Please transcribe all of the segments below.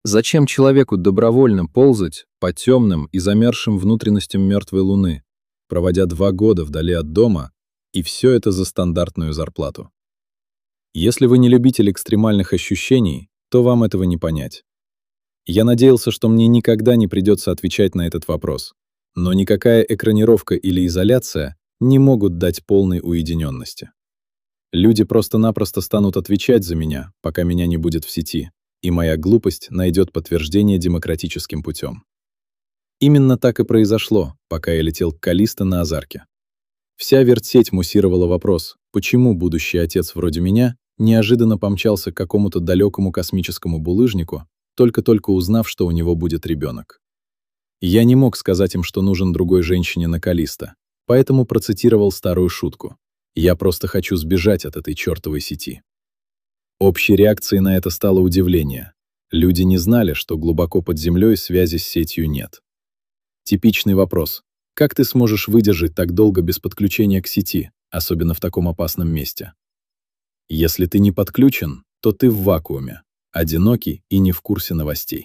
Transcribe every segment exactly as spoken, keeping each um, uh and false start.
Зачем человеку добровольно ползать по темным и замерзшим внутренностям мертвой Луны, проводя два года вдали от дома, и все это за стандартную зарплату? Если вы не любитель экстремальных ощущений, то вам этого не понять. Я надеялся, что мне никогда не придется отвечать на этот вопрос, но никакая экранировка или изоляция не могут дать полной уединенности. Люди просто-напросто станут отвечать за меня, пока меня не будет в сети, и моя глупость найдет подтверждение демократическим путем. Именно так и произошло, пока я летел к Каллисто на Озарке. Вся вертсеть муссировала вопрос, почему будущий отец вроде меня неожиданно помчался к какому-то далекому космическому булыжнику, только-только узнав, что у него будет ребенок. Я не мог сказать им, что нужен другой женщине на Каллисто, поэтому процитировал старую шутку. Я просто хочу сбежать от этой чертовой сети. Общей реакцией на это стало удивление. Люди не знали, что глубоко под землей связи с сетью нет. Типичный вопрос. Как ты сможешь выдержать так долго без подключения к сети, особенно в таком опасном месте? Если ты не подключен, то ты в вакууме, одинокий и не в курсе новостей.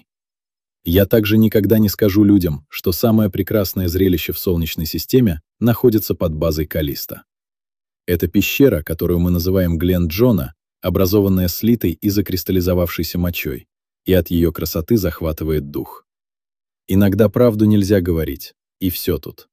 Я также никогда не скажу людям, что самое прекрасное зрелище в Солнечной системе находится под базой Каллисто. Это пещера, которую мы называем Глен Джона, образованная слитой и закристаллизовавшейся мочой, и от ее красоты захватывает дух. Иногда правду нельзя говорить, и все тут.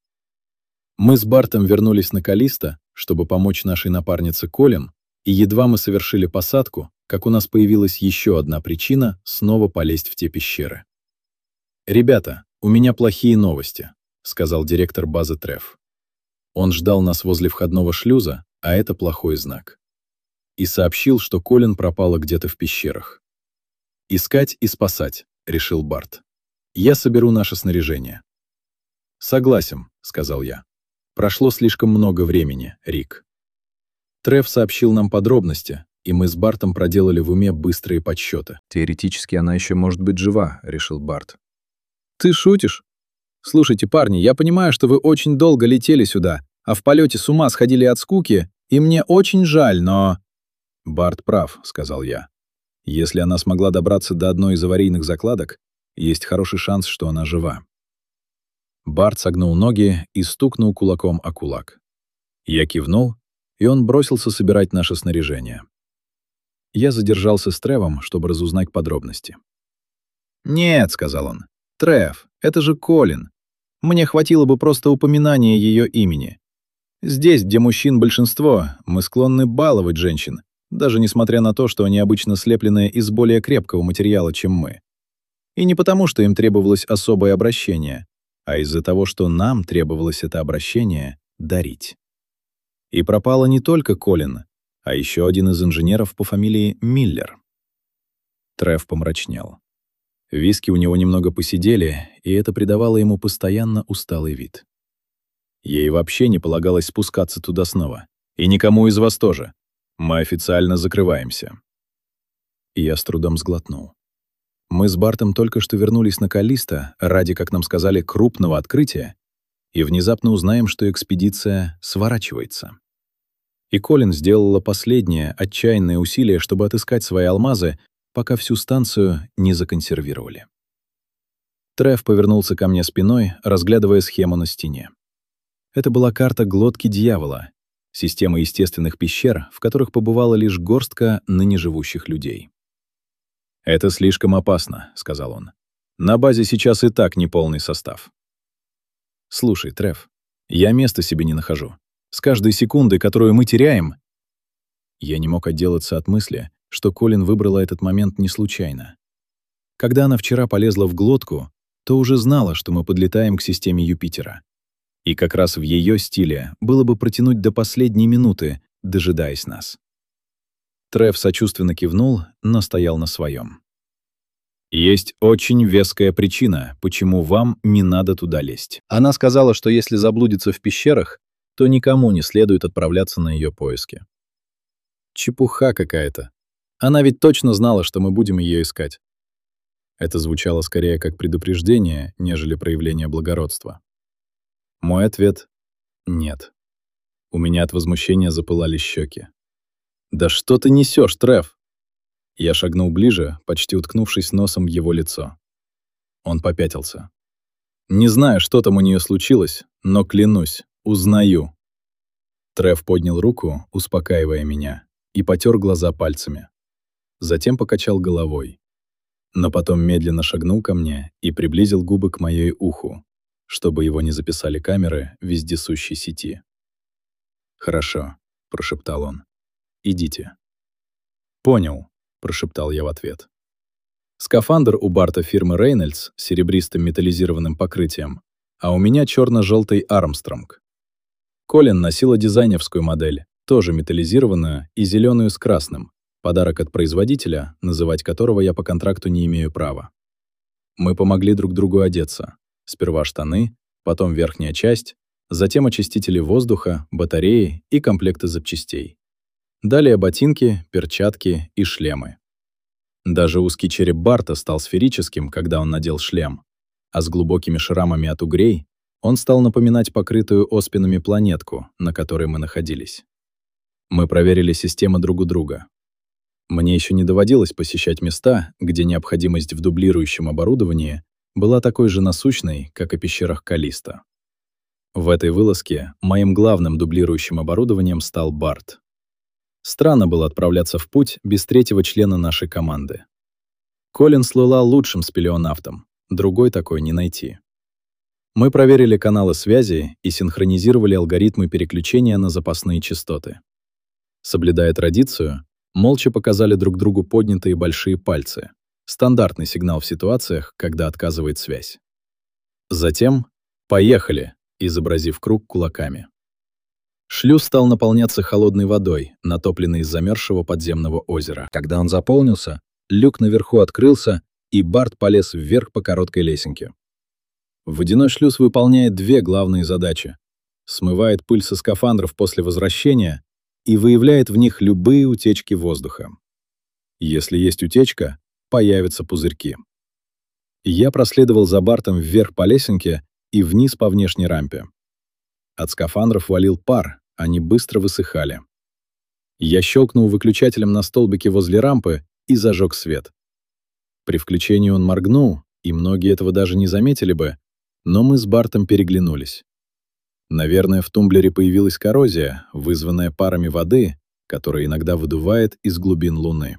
Мы с Бартом вернулись на Каллисто, чтобы помочь нашей напарнице Колин, и едва мы совершили посадку, как у нас появилась еще одна причина снова полезть в те пещеры. «Ребята, у меня плохие новости», — сказал директор базы Треф. Он ждал нас возле входного шлюза, а это плохой знак. И сообщил, что Колин пропала где-то в пещерах. «Искать и спасать», — решил Барт. «Я соберу наше снаряжение». «Согласен», — сказал я. «Прошло слишком много времени, Рик». Треф сообщил нам подробности, и мы с Бартом проделали в уме быстрые подсчеты. «Теоретически она еще может быть жива», — решил Барт. «Ты шутишь? Слушайте, парни, я понимаю, что вы очень долго летели сюда, а в полете с ума сходили от скуки, и мне очень жаль, но...» «Барт прав», — сказал я. «Если она смогла добраться до одной из аварийных закладок, есть хороший шанс, что она жива». Барт согнул ноги и стукнул кулаком о кулак. Я кивнул, и он бросился собирать наше снаряжение. Я задержался с Тревом, чтобы разузнать подробности. «Нет», — сказал он, — «Трев, это же Колин. Мне хватило бы просто упоминания ее имени. Здесь, где мужчин большинство, мы склонны баловать женщин, даже несмотря на то, что они обычно слеплены из более крепкого материала, чем мы. И не потому, что им требовалось особое обращение, а из-за того, что нам требовалось это обращение дарить. И пропала не только Колин, а еще один из инженеров по фамилии Миллер». Трев помрачнел. Виски у него немного посидели, и это придавало ему постоянно усталый вид. Ей вообще не полагалось спускаться туда снова. И никому из вас тоже. Мы официально закрываемся. И я с трудом сглотнул. Мы с Бартом только что вернулись на Каллисто ради, как нам сказали, крупного открытия, и внезапно узнаем, что экспедиция сворачивается. И Колин сделала последнее, отчаянное усилие, чтобы отыскать свои алмазы, пока всю станцию не законсервировали. Треф повернулся ко мне спиной, разглядывая схему на стене. Это была карта глотки дьявола, система естественных пещер, в которых побывала лишь горстка ныне живущих людей. «Это слишком опасно», — сказал он. «На базе сейчас и так неполный состав». «Слушай, Треф, я места себе не нахожу. С каждой секундой, которую мы теряем...» Я не мог отделаться от мысли, что Колин выбрала этот момент не случайно. Когда она вчера полезла в глотку, то уже знала, что мы подлетаем к системе Юпитера. И как раз в ее стиле было бы протянуть до последней минуты, дожидаясь нас. Треф сочувственно кивнул, но стоял на своем. «Есть очень веская причина, почему вам не надо туда лезть». Она сказала, что если заблудится в пещерах, то никому не следует отправляться на ее поиски. Чепуха какая-то. Она ведь точно знала, что мы будем ее искать. Это звучало скорее как предупреждение, нежели проявление благородства. Мой ответ — нет. У меня от возмущения запылали щеки. «Да что ты несешь, Треф?» Я шагнул ближе, почти уткнувшись носом в его лицо. Он попятился. Не знаю, что там у нее случилось, но клянусь, узнаю. Трев поднял руку, успокаивая меня, и потер глаза пальцами. Затем покачал головой. Но потом медленно шагнул ко мне и приблизил губы к моей уху, чтобы его не записали камеры вездесущей сети. «Хорошо», — прошептал он. «Идите». «Понял», — прошептал я в ответ. Скафандр у Барта фирмы Reynolds с серебристым металлизированным покрытием, а у меня черно-желтый Армстронг. Колин носила дизайнерскую модель, тоже металлизированную и зеленую с красным, подарок от производителя, называть которого я по контракту не имею права. Мы помогли друг другу одеться. Сперва штаны, потом верхняя часть, затем очистители воздуха, батареи и комплекты запчастей. Далее ботинки, перчатки и шлемы. Даже узкий череп Барта стал сферическим, когда он надел шлем, а с глубокими шрамами от угрей он стал напоминать покрытую оспинами планетку, на которой мы находились. Мы проверили системы друг у друга. Мне еще не доводилось посещать места, где необходимость в дублирующем оборудовании была такой же насущной, как и пещерах Каллисто. В этой вылазке моим главным дублирующим оборудованием стал Барт. Странно было отправляться в путь без третьего члена нашей команды. Колин слыла лучшим спелеонавтом, другой такой не найти. Мы проверили каналы связи и синхронизировали алгоритмы переключения на запасные частоты. Соблюдая традицию, молча показали друг другу поднятые большие пальцы, стандартный сигнал в ситуациях, когда отказывает связь. Затем «поехали», изобразив круг кулаками. Шлюз стал наполняться холодной водой, натопленной из замерзшего подземного озера. Когда он заполнился, люк наверху открылся, и Барт полез вверх по короткой лесенке. Водяной шлюз выполняет две главные задачи. Смывает пыль со скафандров после возвращения и выявляет в них любые утечки воздуха. Если есть утечка, появятся пузырьки. Я проследовал за Бартом вверх по лесенке и вниз по внешней рампе. От скафандров валил пар, они быстро высыхали. Я щелкнул выключателем на столбике возле рампы и зажег свет. При включении он моргнул, и многие этого даже не заметили бы, но мы с Бартом переглянулись. Наверное, в тумблере появилась коррозия, вызванная парами воды, которая иногда выдувает из глубин Луны.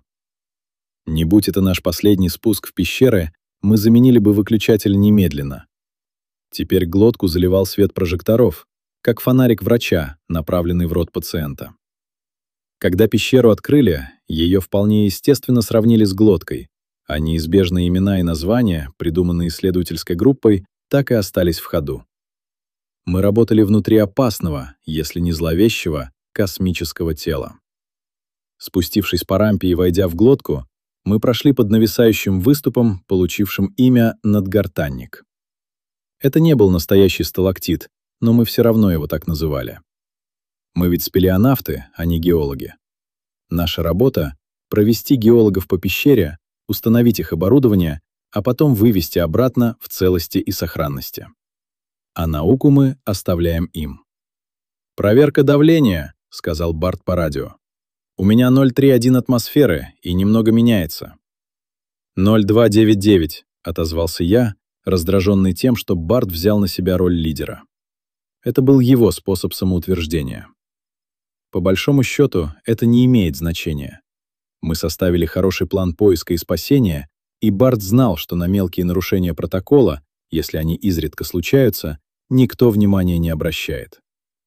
Не будь это наш последний спуск в пещеры, мы заменили бы выключатель немедленно. Теперь глотку заливал свет прожекторов, как фонарик врача, направленный в рот пациента. Когда пещеру открыли, ее вполне естественно сравнили с глоткой, а неизбежные имена и названия, придуманные исследовательской группой, так и остались в ходу. Мы работали внутри опасного, если не зловещего, космического тела. Спустившись по рампе и войдя в глотку, мы прошли под нависающим выступом, получившим имя «Надгортанник». Это не был настоящий сталактит, но мы все равно его так называли. Мы ведь спелеонавты, а не геологи. Наша работа — провести геологов по пещере, установить их оборудование, а потом вывести обратно в целости и сохранности. А науку мы оставляем им. «Проверка давления», — сказал Барт по радио. «У меня ноль целых три десятых один атмосферы и немного меняется». «ноль целых две девять девять», — отозвался я, раздраженный тем, что Барт взял на себя роль лидера. Это был его способ самоутверждения. По большому счету, это не имеет значения. Мы составили хороший план поиска и спасения, и Барт знал, что на мелкие нарушения протокола, если они изредка случаются, никто внимания не обращает.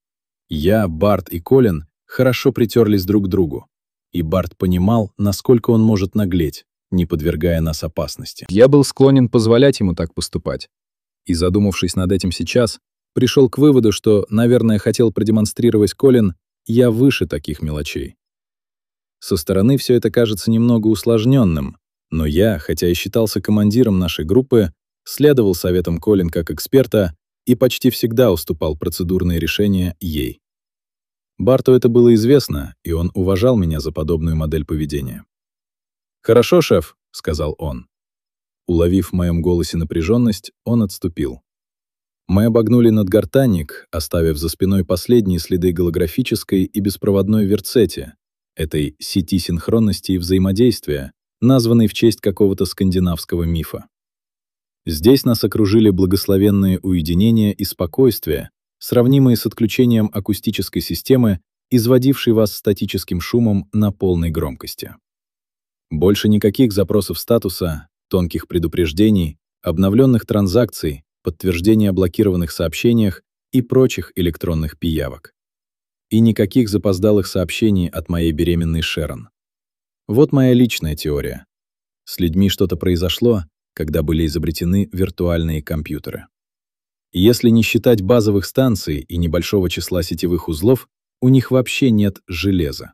Я, Барт и Колин хорошо притерлись друг к другу, и Барт понимал, насколько он может наглеть, не подвергая нас опасности. Я был склонен позволять ему так поступать. И, задумавшись над этим сейчас, пришел к выводу, что, наверное, хотел продемонстрировать Колин, я выше таких мелочей. Со стороны все это кажется немного усложненным, но я, хотя и считался командиром нашей группы, следовал советам Колин как эксперта и почти всегда уступал процедурные решения ей. Барту это было известно, и он уважал меня за подобную модель поведения. «Хорошо, шеф», — сказал он. Уловив в моем голосе напряженность, он отступил. Мы обогнули надгортанник, оставив за спиной последние следы голографической и беспроводной верцети, этой сети синхронности и взаимодействия, названный в честь какого-то скандинавского мифа. Здесь нас окружили благословенные уединения и спокойствие, сравнимые с отключением акустической системы, изводившей вас статическим шумом на полной громкости. Больше никаких запросов статуса, тонких предупреждений, обновленных транзакций, подтверждения о блокированных сообщениях и прочих электронных пиявок. И никаких запоздалых сообщений от моей беременной Шерон. Вот моя личная теория. С людьми что-то произошло, когда были изобретены виртуальные компьютеры. Если не считать базовых станций и небольшого числа сетевых узлов, у них вообще нет железа.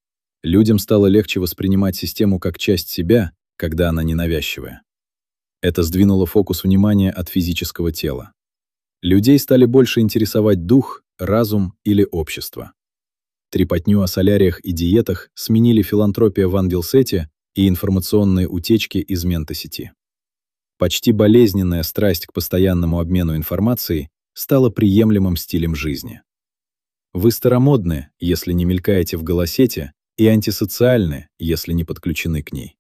Людям стало легче воспринимать систему как часть себя, когда она ненавязчивая. Это сдвинуло фокус внимания от физического тела. Людей стали больше интересовать дух, разум или общество. Трепотню о соляриях и диетах сменили филантропия в Ангелсете и информационные утечки из ментосети. Почти болезненная страсть к постоянному обмену информацией стала приемлемым стилем жизни. Вы старомодны, если не мелькаете в голосете, и антисоциальны, если не подключены к ней.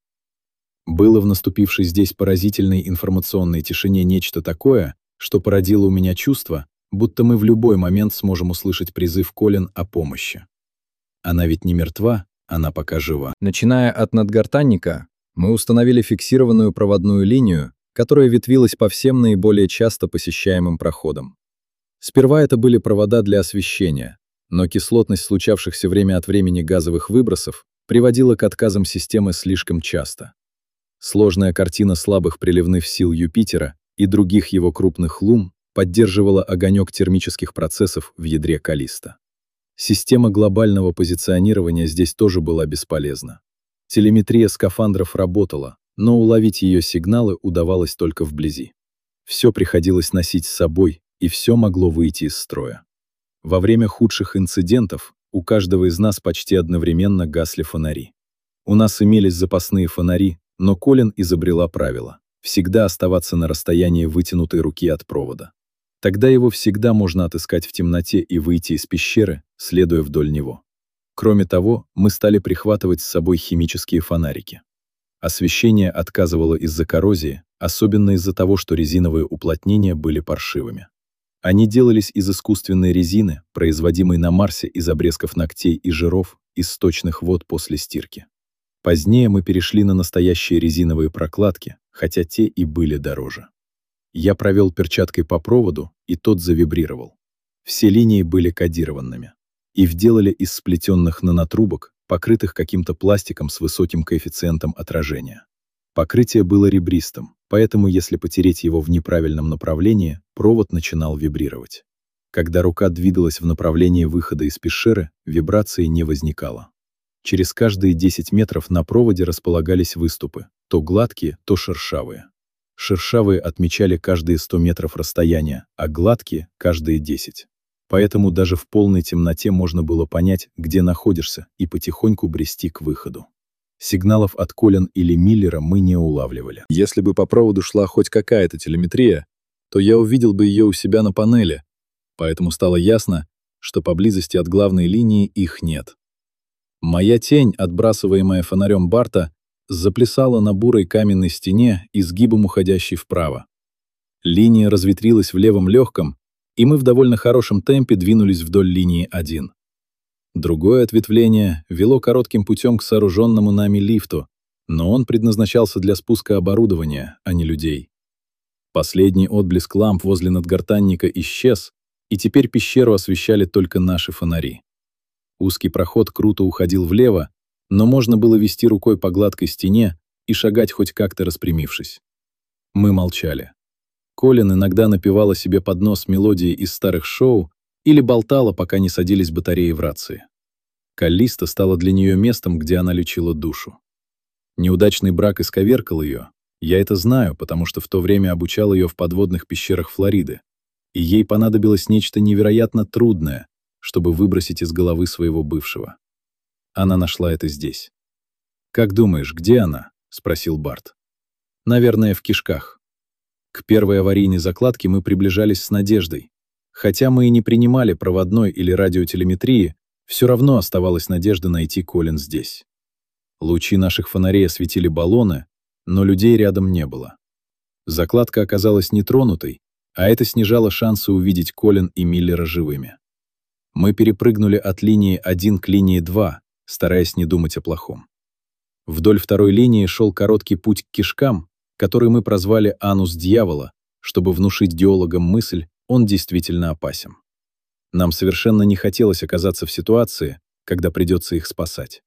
Было в наступившей здесь поразительной информационной тишине нечто такое, что породило у меня чувство, будто мы в любой момент сможем услышать призыв Колин о помощи. Она ведь не мертва, она пока жива. Начиная от надгортанника, мы установили фиксированную проводную линию, которая ветвилась по всем наиболее часто посещаемым проходам. Сперва это были провода для освещения, но кислотность случавшихся время от времени газовых выбросов приводила к отказам системы слишком часто. Сложная картина слабых приливных сил Юпитера и других его крупных лун поддерживала огонек термических процессов в ядре Каллисто. Система глобального позиционирования здесь тоже была бесполезна. Телеметрия скафандров работала, но уловить ее сигналы удавалось только вблизи. Все приходилось носить с собой, и все могло выйти из строя. Во время худших инцидентов у каждого из нас почти одновременно гасли фонари. У нас имелись запасные фонари, но Колин изобрела правило — всегда оставаться на расстоянии вытянутой руки от провода. Тогда его всегда можно отыскать в темноте и выйти из пещеры, следуя вдоль него. Кроме того, мы стали прихватывать с собой химические фонарики. Освещение отказывало из-за коррозии, особенно из-за того, что резиновые уплотнения были паршивыми. Они делались из искусственной резины, производимой на Марсе из обрезков ногтей и жиров из сточных вод после стирки. Позднее мы перешли на настоящие резиновые прокладки, хотя те и были дороже. Я провел перчаткой по проводу, и тот завибрировал. Все линии были кодированными. Их делали из сплетенных нанотрубок, покрытых каким-то пластиком с высоким коэффициентом отражения. Покрытие было ребристым, поэтому если потереть его в неправильном направлении, провод начинал вибрировать. Когда рука двигалась в направлении выхода из пещеры, вибрации не возникало. Через каждые десять метров на проводе располагались выступы, то гладкие, то шершавые. Шершавые отмечали каждые сто метров расстояния, а гладкие — каждые десять. Поэтому даже в полной темноте можно было понять, где находишься, и потихоньку брести к выходу. Сигналов от Колин или Миллера мы не улавливали. Если бы по проводу шла хоть какая-то телеметрия, то я увидел бы ее у себя на панели, поэтому стало ясно, что поблизости от главной линии их нет. Моя тень, отбрасываемая фонарем Барта, заплясала на бурой каменной стене, изгибом уходящей вправо. Линия разветвилась в левом легком, и мы в довольно хорошем темпе двинулись вдоль линии один. Другое ответвление вело коротким путем к сооруженному нами лифту, но он предназначался для спуска оборудования, а не людей. Последний отблеск ламп возле надгортанника исчез, и теперь пещеру освещали только наши фонари. Узкий проход круто уходил влево, но можно было вести рукой по гладкой стене и шагать хоть как-то распрямившись. Мы молчали. Колин иногда напевала себе под нос мелодии из старых шоу или болтала, пока не садились батареи в рации. Каллисто стала для нее местом, где она лечила душу. Неудачный брак исковеркал ее. Я это знаю, потому что в то время обучал ее в подводных пещерах Флориды, и ей понадобилось нечто невероятно трудное, чтобы выбросить из головы своего бывшего. Она нашла это здесь. «Как думаешь, где она?» — спросил Барт. «Наверное, в кишках». К первой аварийной закладке мы приближались с надеждой. Хотя мы и не принимали проводной или радиотелеметрии, все равно оставалась надежда найти Колин здесь. Лучи наших фонарей осветили баллоны, но людей рядом не было. Закладка оказалась нетронутой, а это снижало шансы увидеть Колин и Миллера живыми. Мы перепрыгнули от линии один к линии два, стараясь не думать о плохом. Вдоль второй линии шел короткий путь к кишкам, который мы прозвали «анус дьявола», чтобы внушить геологам мысль, он действительно опасен. Нам совершенно не хотелось оказаться в ситуации, когда придется их спасать.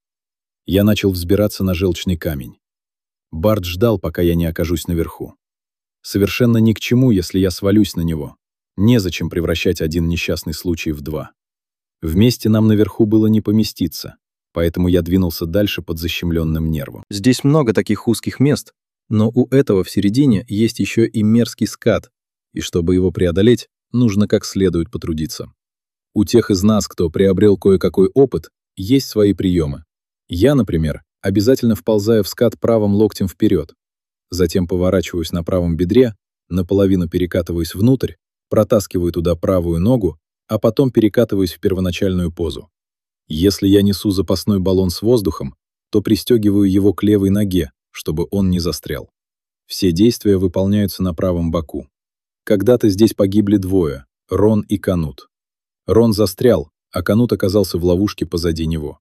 Я начал взбираться на желчный камень. Барт ждал, пока я не окажусь наверху. Совершенно ни к чему, если я свалюсь на него. Незачем превращать один несчастный случай в два. Вместе нам наверху было не поместиться, поэтому я двинулся дальше под защемленным нервом. Здесь много таких узких мест, но у этого в середине есть еще и мерзкий скат, и чтобы его преодолеть, нужно как следует потрудиться. У тех из нас, кто приобрел кое-какой опыт, есть свои приемы. Я, например, обязательно вползаю в скат правым локтем вперед, затем поворачиваюсь на правом бедре, наполовину перекатываюсь внутрь, протаскиваю туда правую ногу, а потом перекатываюсь в первоначальную позу. Если я несу запасной баллон с воздухом, то пристегиваю его к левой ноге, чтобы он не застрял. Все действия выполняются на правом боку. Когда-то здесь погибли двое — Рон и Канут. Рон застрял, а Канут оказался в ловушке позади него.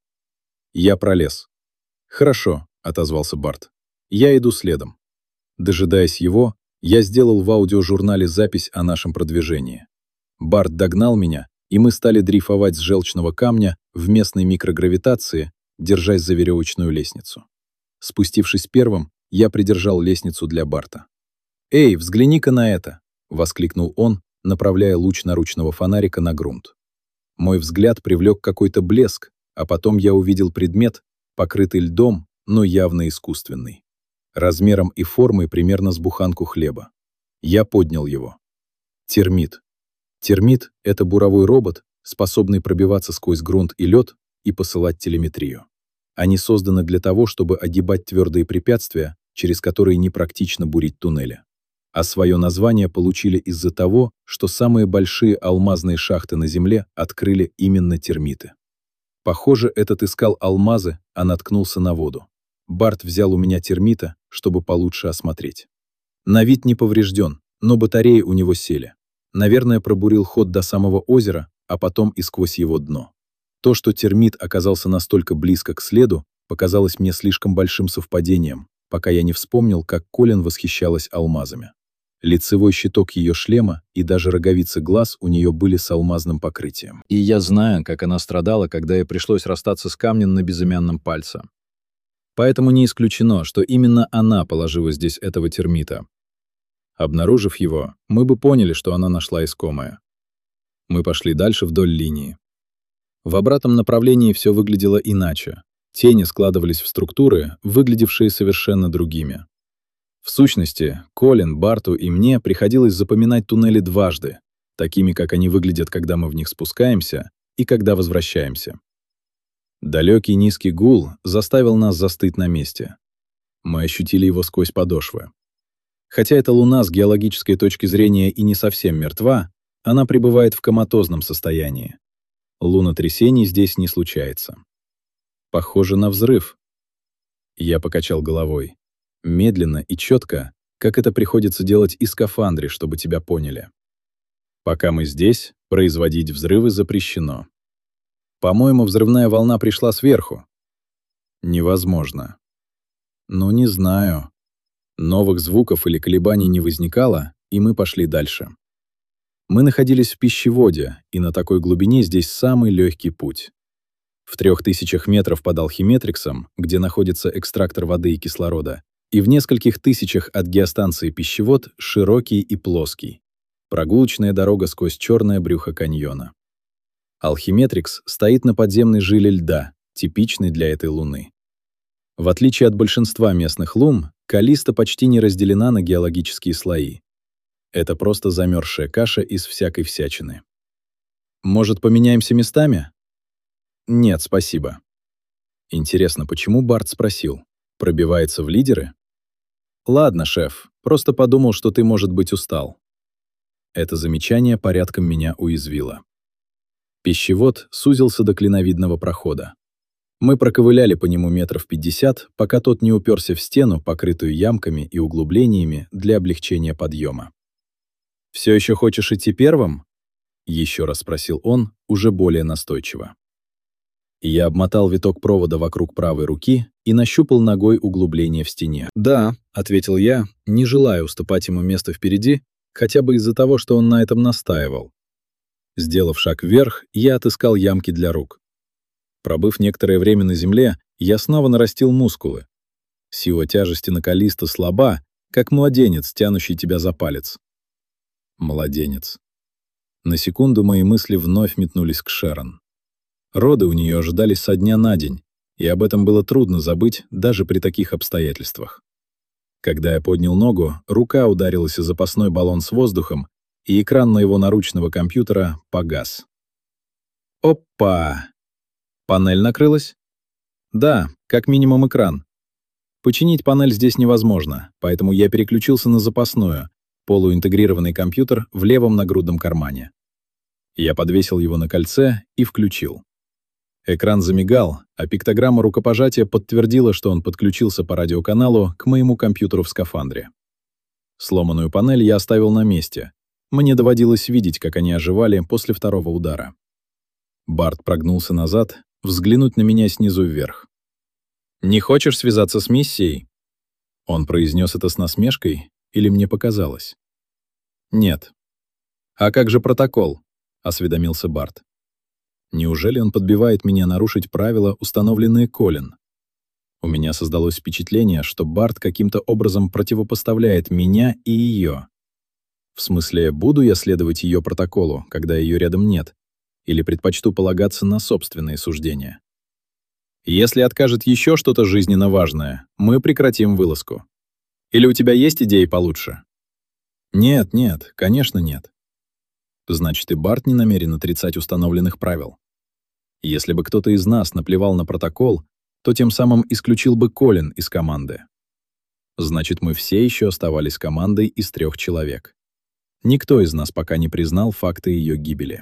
Я пролез. «Хорошо», — отозвался Барт. «Я иду следом». Дожидаясь его, я сделал в аудиожурнале запись о нашем продвижении. Барт догнал меня, и мы стали дрейфовать с желчного камня в местной микрогравитации, держась за веревочную лестницу. Спустившись первым, я придержал лестницу для Барта. «Эй, взгляни-ка на это!» — воскликнул он, направляя луч наручного фонарика на грунт. Мой взгляд привлек какой-то блеск, а потом я увидел предмет, покрытый льдом, но явно искусственный. Размером и формой примерно с буханку хлеба. Я поднял его. Термит. Термит — это буровой робот, способный пробиваться сквозь грунт и лед и посылать телеметрию. Они созданы для того, чтобы огибать твердые препятствия, через которые непрактично бурить туннели. А свое название получили из-за того, что самые большие алмазные шахты на Земле открыли именно термиты. Похоже, этот искал алмазы, а наткнулся на воду. Барт взял у меня термита, чтобы получше осмотреть. На вид не поврежден, но батареи у него сели. Наверное, пробурил ход до самого озера, а потом и сквозь его дно. То, что термит оказался настолько близко к следу, показалось мне слишком большим совпадением, пока я не вспомнил, как Колин восхищалась алмазами. Лицевой щиток ее шлема и даже роговицы глаз у нее были с алмазным покрытием. И я знаю, как она страдала, когда ей пришлось расстаться с камнем на безымянном пальце. Поэтому не исключено, что именно она положила здесь этого термита. Обнаружив его, мы бы поняли, что она нашла искомое. Мы пошли дальше вдоль линии. В обратном направлении все выглядело иначе. Тени складывались в структуры, выглядевшие совершенно другими. В сущности, Колин, Барту и мне приходилось запоминать туннели дважды, такими, как они выглядят, когда мы в них спускаемся, и когда возвращаемся. Далекий низкий гул заставил нас застыть на месте. Мы ощутили его сквозь подошвы. Хотя эта луна с геологической точки зрения и не совсем мертва, она пребывает в коматозном состоянии. Лунотрясений здесь не случается. Похоже на взрыв. Я покачал головой. Медленно и четко, как это приходится делать и в скафандре, чтобы тебя поняли. Пока мы здесь, производить взрывы запрещено. По-моему, взрывная волна пришла сверху. Невозможно. Ну, не знаю. Новых звуков или колебаний не возникало, и мы пошли дальше. Мы находились в пищеводе, и на такой глубине здесь самый легкий путь. В трех тысячах метров под Алхиметриксом, где находится экстрактор воды и кислорода, и в нескольких тысячах от геостанции пищевод широкий и плоский. Прогулочная дорога сквозь черное брюхо каньона. Алхиметрикс стоит на подземной жиле льда, типичной для этой луны. В отличие от большинства местных лун, Каллиста почти не разделена на геологические слои. Это просто замерзшая каша из всякой всячины. Может, поменяемся местами? Нет, спасибо. Интересно, почему Барт спросил? Пробивается в лидеры? Ладно, шеф, просто подумал, что ты, может быть, устал. Это замечание порядком меня уязвило. Пищевод сузился до клиновидного прохода. Мы проковыляли по нему метров пятьдесят, пока тот не уперся в стену, покрытую ямками и углублениями для облегчения подъема. «Все еще хочешь идти первым?» — еще раз спросил он, уже более настойчиво. Я обмотал виток провода вокруг правой руки и нащупал ногой углубление в стене. «Да», — ответил я, не желая уступать ему место впереди, хотя бы из-за того, что он на этом настаивал. Сделав шаг вверх, я отыскал ямки для рук. Пробыв некоторое время на земле, я снова нарастил мускулы. Сила тяжести на Каллисто слаба, как младенец, тянущий тебя за палец. Младенец. На секунду мои мысли вновь метнулись к Шерон. Роды у нее ожидались со дня на день, и об этом было трудно забыть даже при таких обстоятельствах. Когда я поднял ногу, рука ударилась о запасной баллон с воздухом, и экран моего наручного компьютера погас. Опа! Панель накрылась? Да, как минимум экран. Починить панель здесь невозможно, поэтому я переключился на запасную, полуинтегрированный компьютер в левом нагрудном кармане. Я подвесил его на кольце и включил. Экран замигал, а пиктограмма рукопожатия подтвердила, что он подключился по радиоканалу к моему компьютеру в скафандре. Сломанную панель я оставил на месте. Мне доводилось видеть, как они оживали после второго удара. Барт прогнулся назад, взглянуть на меня снизу вверх. «Не хочешь связаться с миссией?» Он произнес это с насмешкой, или мне показалось? «Нет». «А как же протокол?» — осведомился Барт. Неужели он подбивает меня нарушить правила, установленные Колин? У меня создалось впечатление, что Барт каким-то образом противопоставляет меня и ее. В смысле, буду я следовать ее протоколу, когда ее рядом нет, или предпочту полагаться на собственные суждения? Если откажет еще что-то жизненно важное, мы прекратим вылазку. Или у тебя есть идеи получше? Нет, нет, конечно нет. Значит, и Барт не намерен отрицать установленных правил. Если бы кто-то из нас наплевал на протокол, то тем самым исключил бы Колин из команды. Значит, мы все еще оставались командой из трех человек. Никто из нас пока не признал факты ее гибели.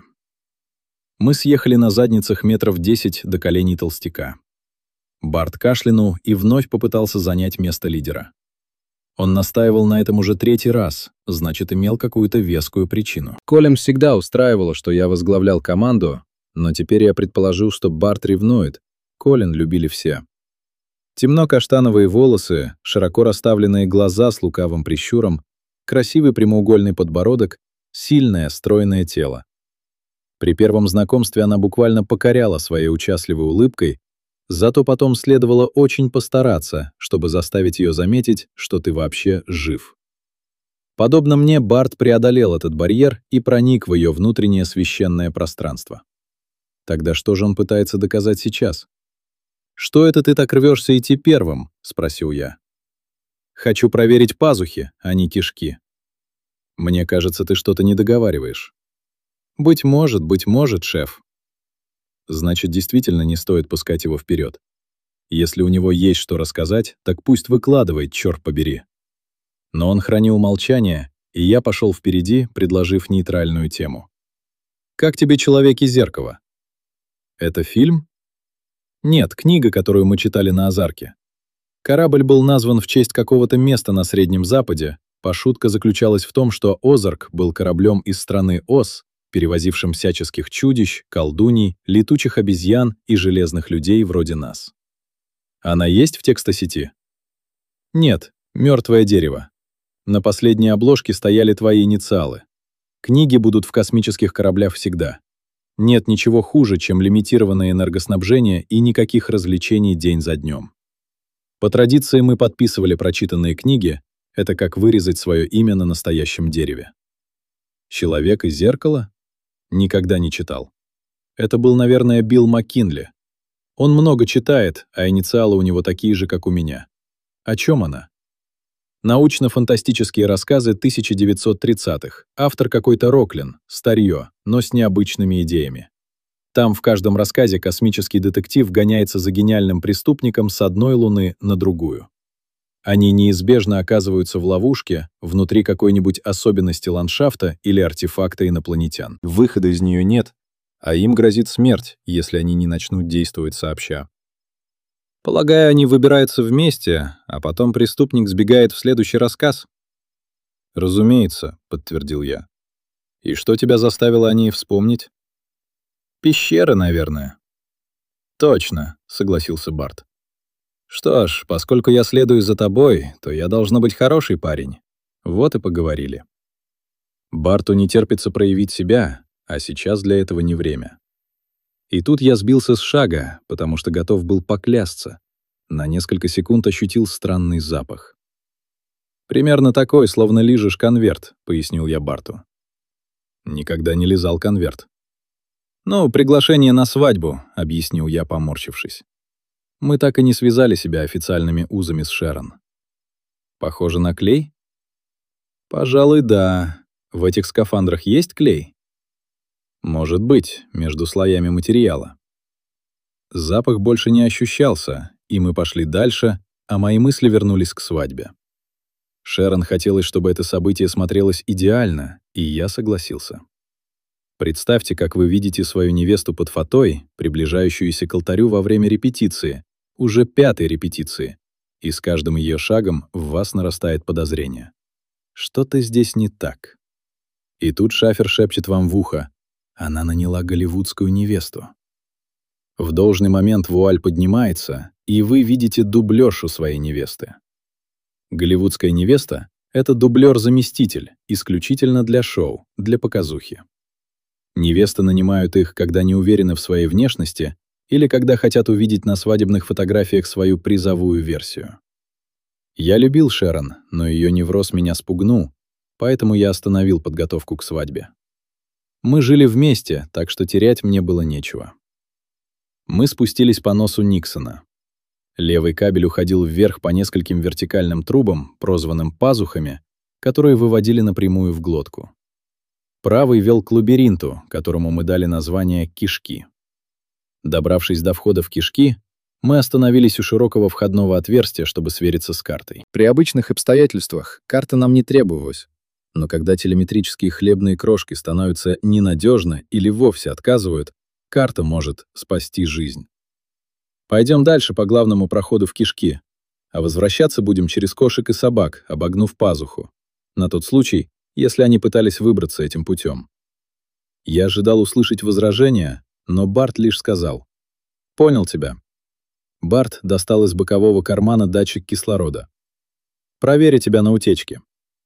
Мы съехали на задницах метров десять до коленей толстяка. Барт кашлянул и вновь попытался занять место лидера. Он настаивал на этом уже третий раз, значит, имел какую-то вескую причину. Колин всегда устраивало, что я возглавлял команду, но теперь я предположил, что Барт ревнует. Колин любили все. Темно-каштановые волосы, широко расставленные глаза с лукавым прищуром, красивый прямоугольный подбородок, сильное, стройное тело. При первом знакомстве она буквально покоряла своей участливой улыбкой, зато потом следовало очень постараться, чтобы заставить ее заметить, что ты вообще жив. Подобно мне, Барт преодолел этот барьер и проник в ее внутреннее священное пространство. Тогда что же он пытается доказать сейчас? «Что это ты так рвешься идти первым?» — спросил я. «Хочу проверить пазухи, а не кишки». «Мне кажется, ты что-то не договариваешь». «Быть может, быть может, шеф». Значит, действительно не стоит пускать его вперед. Если у него есть что рассказать, так пусть выкладывает, черт побери. Но он хранил молчание, и я пошел впереди, предложив нейтральную тему. «Как тебе «Человек из зеркала»?» «Это фильм?» «Нет, книга, которую мы читали на Озарке. Корабль был назван в честь какого-то места на Среднем Западе. Пошутка заключалась в том, что Озарк был кораблем из страны Оз, перевозившим всяческих чудищ, колдуний, летучих обезьян и железных людей вроде нас. Она есть в текстосети? Нет, мертвое дерево. На последней обложке стояли твои инициалы. Книги будут в космических кораблях всегда. Нет ничего хуже, чем лимитированное энергоснабжение и никаких развлечений день за днем. По традиции мы подписывали прочитанные книги, это как вырезать свое имя на настоящем дереве. «Человек из зеркала»? Никогда не читал. Это был, наверное, Билл Маккинли. Он много читает, а инициалы у него такие же, как у меня. О чем она? Научно-фантастические рассказы тысяча девятьсот тридцатых. Автор какой-то Роклин, старье, но с необычными идеями. Там в каждом рассказе космический детектив гоняется за гениальным преступником с одной луны на другую. Они неизбежно оказываются в ловушке внутри какой-нибудь особенности ландшафта или артефакта инопланетян. Выхода из нее нет, а им грозит смерть, если они не начнут действовать сообща. Полагаю, они выбираются вместе, а потом преступник сбегает в следующий рассказ. Разумеется, подтвердил я. И что тебя заставило о ней вспомнить? Пещера, наверное. Точно, согласился Барт. Что ж, поскольку я следую за тобой, то я должен быть хороший парень. Вот и поговорили. Барту не терпится проявить себя, а сейчас для этого не время. И тут я сбился с шага, потому что готов был поклясться. На несколько секунд ощутил странный запах. «Примерно такой, словно лижешь конверт», — пояснил я Барту. Никогда не лизал конверт. «Ну, приглашение на свадьбу», — объяснил я, поморщившись. Мы так и не связали себя официальными узами с Шерон. Похоже на клей? Пожалуй, да. В этих скафандрах есть клей? Может быть, между слоями материала. Запах больше не ощущался, и мы пошли дальше, а мои мысли вернулись к свадьбе. Шерон хотелось, чтобы это событие смотрелось идеально, и я согласился. Представьте, как вы видите свою невесту под фатой, приближающуюся к алтарю во время репетиции, уже пятой репетиции, и с каждым ее шагом в вас нарастает подозрение. Что-то здесь не так. И тут шафер шепчет вам в ухо: она наняла голливудскую невесту. В должный момент вуаль поднимается, и вы видите дублершу своей невесты. Голливудская невеста — это дублер-заместитель, исключительно для шоу, для показухи. Невесты нанимают их, когда не уверены в своей внешности или когда хотят увидеть на свадебных фотографиях свою призовую версию. Я любил Шерон, но ее невроз меня спугнул, поэтому я остановил подготовку к свадьбе. Мы жили вместе, так что терять мне было нечего. Мы спустились по носу Никсона. Левый кабель уходил вверх по нескольким вертикальным трубам, прозванным пазухами, которые выводили напрямую в глотку. Правый вел к лабиринту, которому мы дали название «Кишки». Добравшись до входа в кишки, мы остановились у широкого входного отверстия, чтобы свериться с картой. При обычных обстоятельствах карта нам не требовалась, но когда телеметрические хлебные крошки становятся ненадежны или вовсе отказывают, карта может спасти жизнь. Пойдем дальше по главному проходу в кишки, а возвращаться будем через кошек и собак, обогнув пазуху, на тот случай, если они пытались выбраться этим путем. Я ожидал услышать возражения, но Барт лишь сказал: «Понял тебя». Барт достал из бокового кармана датчик кислорода. «Проверю тебя на утечке».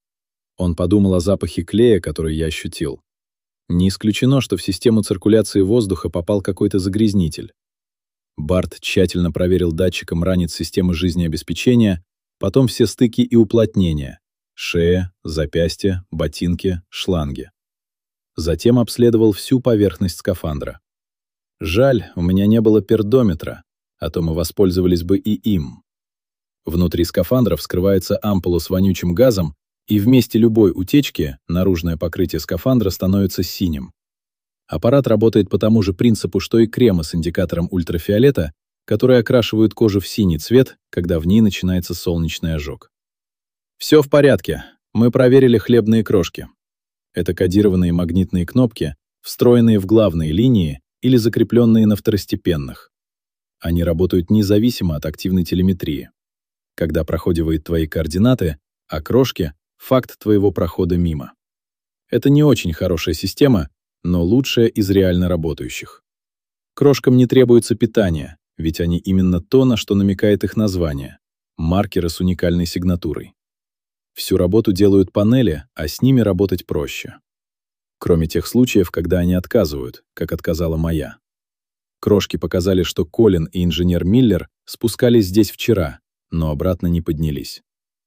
Он подумал о запахе клея, который я ощутил. Не исключено, что в систему циркуляции воздуха попал какой-то загрязнитель. Барт тщательно проверил датчиком ранец системы жизнеобеспечения, потом все стыки и уплотнения — шея, запястья, ботинки, шланги. Затем обследовал всю поверхность скафандра. Жаль, у меня не было пердометра, а то мы воспользовались бы и им. Внутри скафандра вскрывается ампула с вонючим газом, и вместе любой утечки наружное покрытие скафандра становится синим. Аппарат работает по тому же принципу, что и кремы с индикатором ультрафиолета, которые окрашивают кожу в синий цвет, когда в ней начинается солнечный ожог. Все в порядке. Мы проверили хлебные крошки. Это кодированные магнитные кнопки, встроенные в главные линии или закрепленные на второстепенных. Они работают независимо от активной телеметрии. Когда проходивают твои координаты, а крошки — факт твоего прохода мимо. Это не очень хорошая система, но лучшая из реально работающих. Крошкам не требуется питание, ведь они именно то, на что намекает их название — маркеры с уникальной сигнатурой. Всю работу делают панели, а с ними работать проще. Кроме тех случаев, когда они отказывают, как отказала моя. Крошки показали, что Колин и инженер Миллер спускались здесь вчера, но обратно не поднялись.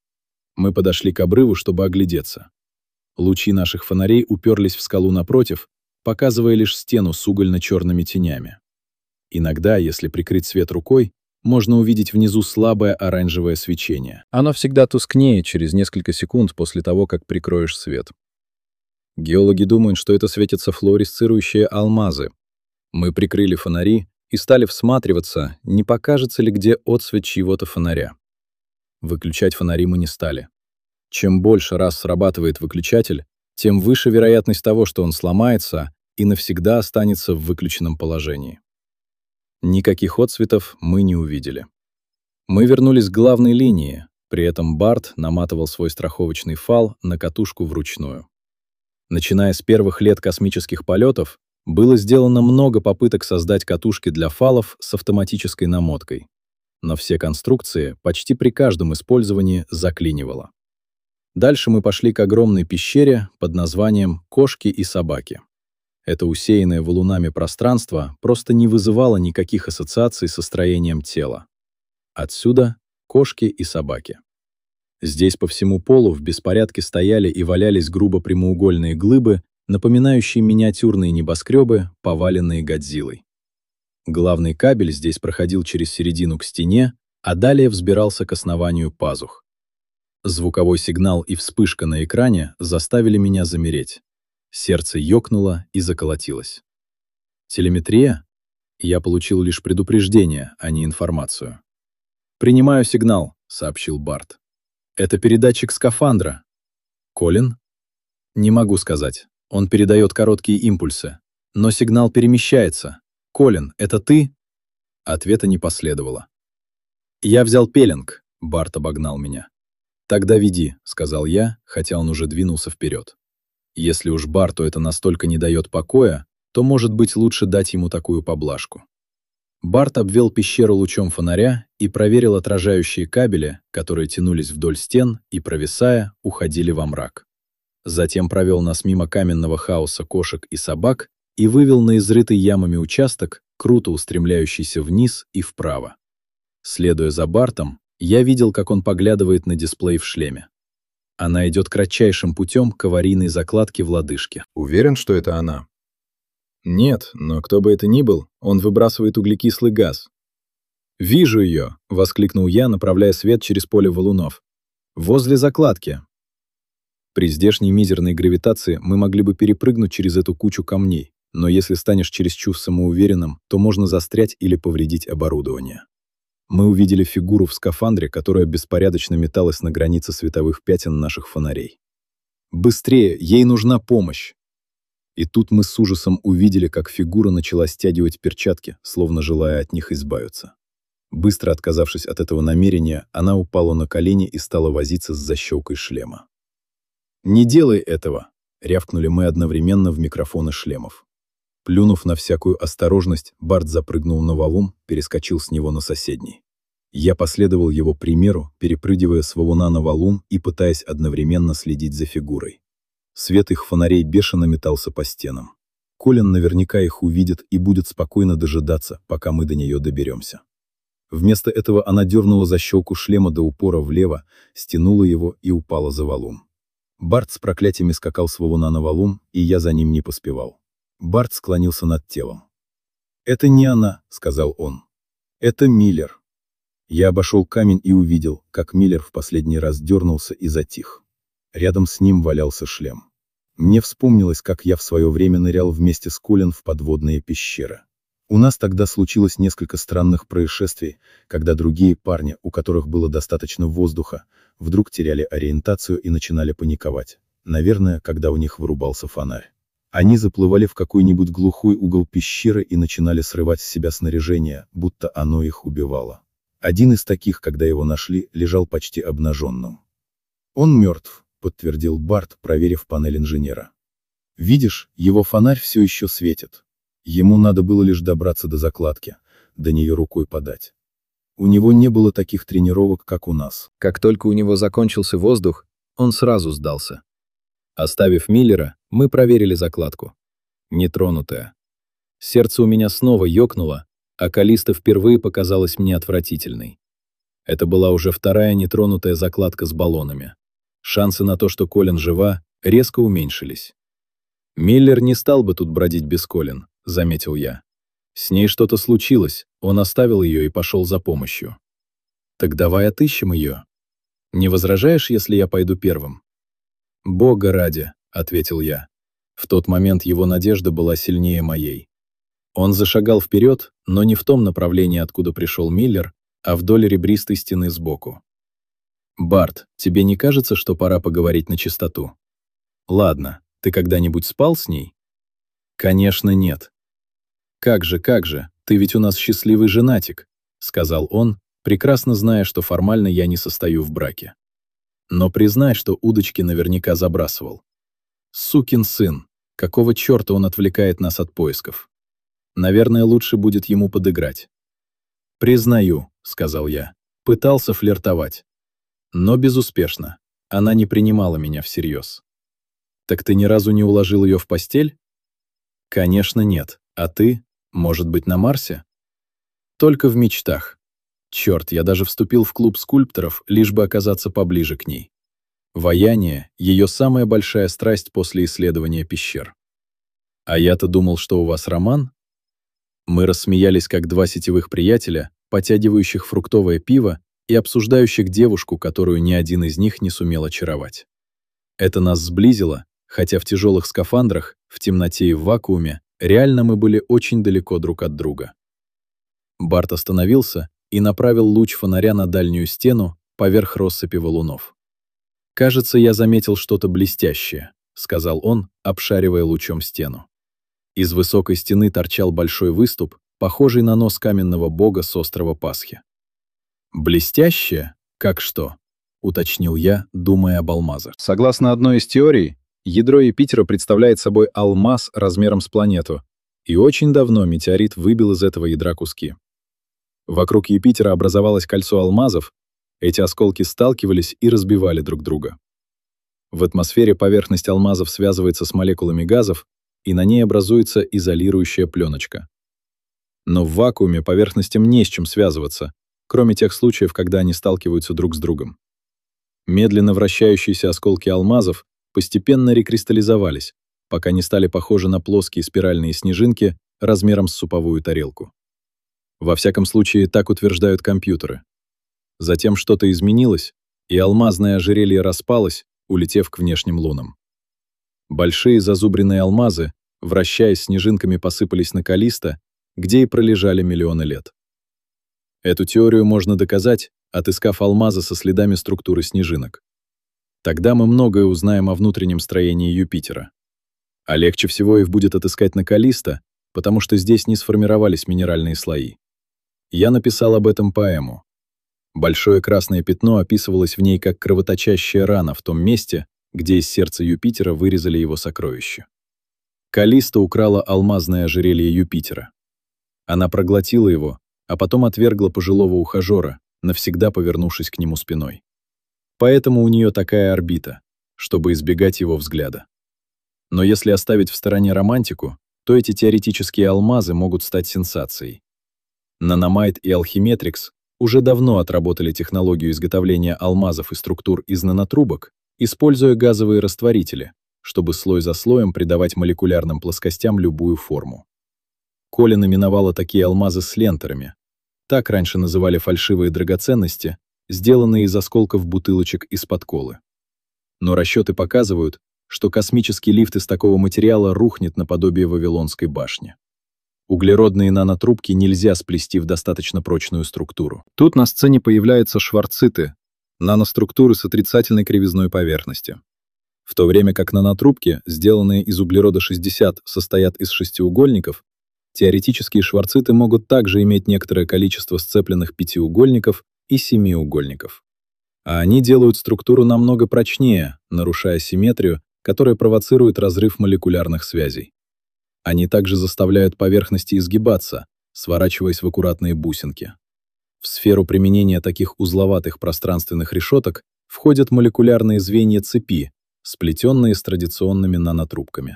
Мы подошли к обрыву, чтобы оглядеться. Лучи наших фонарей уперлись в скалу напротив, показывая лишь стену с угольно-черными тенями. Иногда, если прикрыть свет рукой, можно увидеть внизу слабое оранжевое свечение. Оно всегда тускнеет через несколько секунд после того, как прикроешь свет. Геологи думают, что это светятся флуоресцирующие алмазы. Мы прикрыли фонари и стали всматриваться, не покажется ли где отсвет чьего-то фонаря. Выключать фонари мы не стали. Чем больше раз срабатывает выключатель, тем выше вероятность того, что он сломается и навсегда останется в выключенном положении. Никаких отсветов мы не увидели. Мы вернулись к главной линии, при этом Барт наматывал свой страховочный фал на катушку вручную. Начиная с первых лет космических полетов, было сделано много попыток создать катушки для фалов с автоматической намоткой. Но все конструкции почти при каждом использовании заклинивало. Дальше мы пошли к огромной пещере под названием «Кошки и собаки». Это усеянное валунами пространство просто не вызывало никаких ассоциаций со строением тела. Отсюда кошки и собаки. Здесь по всему полу в беспорядке стояли и валялись грубо прямоугольные глыбы, напоминающие миниатюрные небоскребы, поваленные Годзиллой. Главный кабель здесь проходил через середину к стене, а далее взбирался к основанию пазух. Звуковой сигнал и вспышка на экране заставили меня замереть. Сердце ёкнуло и заколотилось. Телеметрия? Я получил лишь предупреждение, а не информацию. «Принимаю сигнал», — сообщил Барт. «Это передатчик скафандра». «Колин?» «Не могу сказать. Он передает короткие импульсы. Но сигнал перемещается. Колин, это ты?» Ответа не последовало. «Я взял пеленг», — Барт обогнал меня. «Тогда веди», — сказал я, хотя он уже двинулся вперед. Если уж Барту это настолько не дает покоя, то, может быть, лучше дать ему такую поблажку. Барт обвел пещеру лучом фонаря и проверил отражающие кабели, которые тянулись вдоль стен и, провисая, уходили во мрак. Затем провел нас мимо каменного хаоса кошек и собак и вывел на изрытый ямами участок, круто устремляющийся вниз и вправо. Следуя за Бартом, я видел, как он поглядывает на дисплей в шлеме. Она идет кратчайшим путем к аварийной закладке в лодыжке. Уверен, что это она? Нет, но кто бы это ни был, он выбрасывает углекислый газ. «Вижу ее!» — воскликнул я, направляя свет через поле валунов. «Возле закладки». При здешней мизерной гравитации мы могли бы перепрыгнуть через эту кучу камней, но если станешь чересчур самоуверенным, то можно застрять или повредить оборудование. Мы увидели фигуру в скафандре, которая беспорядочно металась на границе световых пятен наших фонарей. «Быстрее! Ей нужна помощь!» И тут мы с ужасом увидели, как фигура начала стягивать перчатки, словно желая от них избавиться. Быстро отказавшись от этого намерения, она упала на колени и стала возиться с защелкой шлема. «Не делай этого!» — рявкнули мы одновременно в микрофоны шлемов. Плюнув на всякую осторожность, Барт запрыгнул на валун, перескочил с него на соседний. Я последовал его примеру, перепрыгивая с валуна на валун и пытаясь одновременно следить за фигурой. Свет их фонарей бешено метался по стенам. Колин наверняка их увидит и будет спокойно дожидаться, пока мы до нее доберемся. Вместо этого она дернула защелку шлема до упора влево, стянула его и упала за валун. Барт с проклятиями скакал с валуна на валун, и я за ним не поспевал. Барт склонился над телом. «Это не она», — сказал он. «Это Миллер». Я обошел камень и увидел, как Миллер в последний раз дернулся и затих. Рядом с ним валялся шлем. Мне вспомнилось, как я в свое время нырял вместе с Колин в подводные пещеры. У нас тогда случилось несколько странных происшествий, когда другие парни, у которых было достаточно воздуха, вдруг теряли ориентацию и начинали паниковать. Наверное, когда у них вырубался фонарь. Они заплывали в какой-нибудь глухой угол пещеры и начинали срывать с себя снаряжение, будто оно их убивало. Один из таких, когда его нашли, лежал почти обнаженным. «Он мертв», — подтвердил Барт, проверив панель инженера. «Видишь, его фонарь все еще светит. Ему надо было лишь добраться до закладки, до нее рукой подать. У него не было таких тренировок, как у нас». Как только у него закончился воздух, он сразу сдался. Оставив Миллера, мы проверили закладку. Нетронутая. Сердце у меня снова ёкнуло, а Калиста впервые показалась мне отвратительной. Это была уже вторая нетронутая закладка с баллонами. Шансы на то, что Колин жива, резко уменьшились. «Миллер не стал бы тут бродить без Колин», — заметил я. «С ней что-то случилось, он оставил ее и пошел за помощью». «Так давай отыщем ее. Не возражаешь, если я пойду первым?» «Бога ради», — ответил я. В тот момент его надежда была сильнее моей. Он зашагал вперед, но не в том направлении, откуда пришел Миллер, а вдоль ребристой стены сбоку. «Барт, тебе не кажется, что пора поговорить на чистоту?» «Ладно, ты когда-нибудь спал с ней?» «Конечно, нет». «Как же, как же, ты ведь у нас счастливый женатик», — сказал он, прекрасно зная, что формально я не состою в браке. Но признай, что удочки наверняка забрасывал. Сукин сын, какого черта он отвлекает нас от поисков? Наверное, лучше будет ему подыграть. «Признаю», — сказал я, — пытался флиртовать. Но безуспешно. Она не принимала меня всерьез. «Так ты ни разу не уложил ее в постель?» «Конечно, нет. А ты? Может быть, на Марсе?» «Только в мечтах. Черт, я даже вступил в клуб скульпторов, лишь бы оказаться поближе к ней. Ваяние — ее самая большая страсть после исследования пещер. А я-то думал, что у вас роман?» Мы рассмеялись, как два сетевых приятеля, потягивающих фруктовое пиво и обсуждающих девушку, которую ни один из них не сумел очаровать. Это нас сблизило, хотя в тяжелых скафандрах, в темноте и в вакууме, реально мы были очень далеко друг от друга. Барт остановился и направил луч фонаря на дальнюю стену поверх россыпи валунов. «Кажется, я заметил что-то блестящее», — сказал он, обшаривая лучом стену. Из высокой стены торчал большой выступ, похожий на нос каменного бога с острова Пасхи. «Блестящее? Как что?» — уточнил я, думая об алмазах. Согласно одной из теорий, ядро Юпитера представляет собой алмаз размером с планету, и очень давно метеорит выбил из этого ядра куски. Вокруг Юпитера образовалось кольцо алмазов, эти осколки сталкивались и разбивали друг друга. В атмосфере поверхность алмазов связывается с молекулами газов, и на ней образуется изолирующая пленочка. Но в вакууме поверхностям не с чем связываться, кроме тех случаев, когда они сталкиваются друг с другом. Медленно вращающиеся осколки алмазов постепенно рекристаллизовались, пока не стали похожи на плоские спиральные снежинки размером с суповую тарелку. Во всяком случае, так утверждают компьютеры. Затем что-то изменилось, и алмазное ожерелье распалось, улетев к внешним лунам. Большие зазубренные алмазы, вращаясь снежинками, посыпались на Каллисто, где и пролежали миллионы лет. Эту теорию можно доказать, отыскав алмазы со следами структуры снежинок. Тогда мы многое узнаем о внутреннем строении Юпитера. А легче всего их будет отыскать на Каллисто, потому что здесь не сформировались минеральные слои. Я написал об этом поэму. Большое красное пятно описывалось в ней как кровоточащая рана в том месте, где из сердца Юпитера вырезали его сокровища. Каллисто украла алмазное ожерелье Юпитера. Она проглотила его, а потом отвергла пожилого ухажера, навсегда повернувшись к нему спиной. Поэтому у нее такая орбита, чтобы избегать его взгляда. Но если оставить в стороне романтику, то эти теоретические алмазы могут стать сенсацией. Наномайт и Алхиметрикс уже давно отработали технологию изготовления алмазов и структур из нанотрубок, используя газовые растворители, чтобы слой за слоем придавать молекулярным плоскостям любую форму. Колин наименовала такие алмазы слентерами. Так раньше называли фальшивые драгоценности, сделанные из осколков бутылочек из-под колы. Но расчеты показывают, что космический лифт из такого материала рухнет наподобие Вавилонской башни. Углеродные нанотрубки нельзя сплести в достаточно прочную структуру. Тут на сцене появляются шварциты, наноструктуры с отрицательной кривизной поверхности. В то время как нанотрубки, сделанные из углерода шестьдесят, состоят из шестиугольников, теоретические шварциты могут также иметь некоторое количество сцепленных пятиугольников и семиугольников. А они делают структуру намного прочнее, нарушая симметрию, которая провоцирует разрыв молекулярных связей. Они также заставляют поверхности изгибаться, сворачиваясь в аккуратные бусинки. В сферу применения таких узловатых пространственных решеток входят молекулярные звенья цепи, сплетенные с традиционными нанотрубками.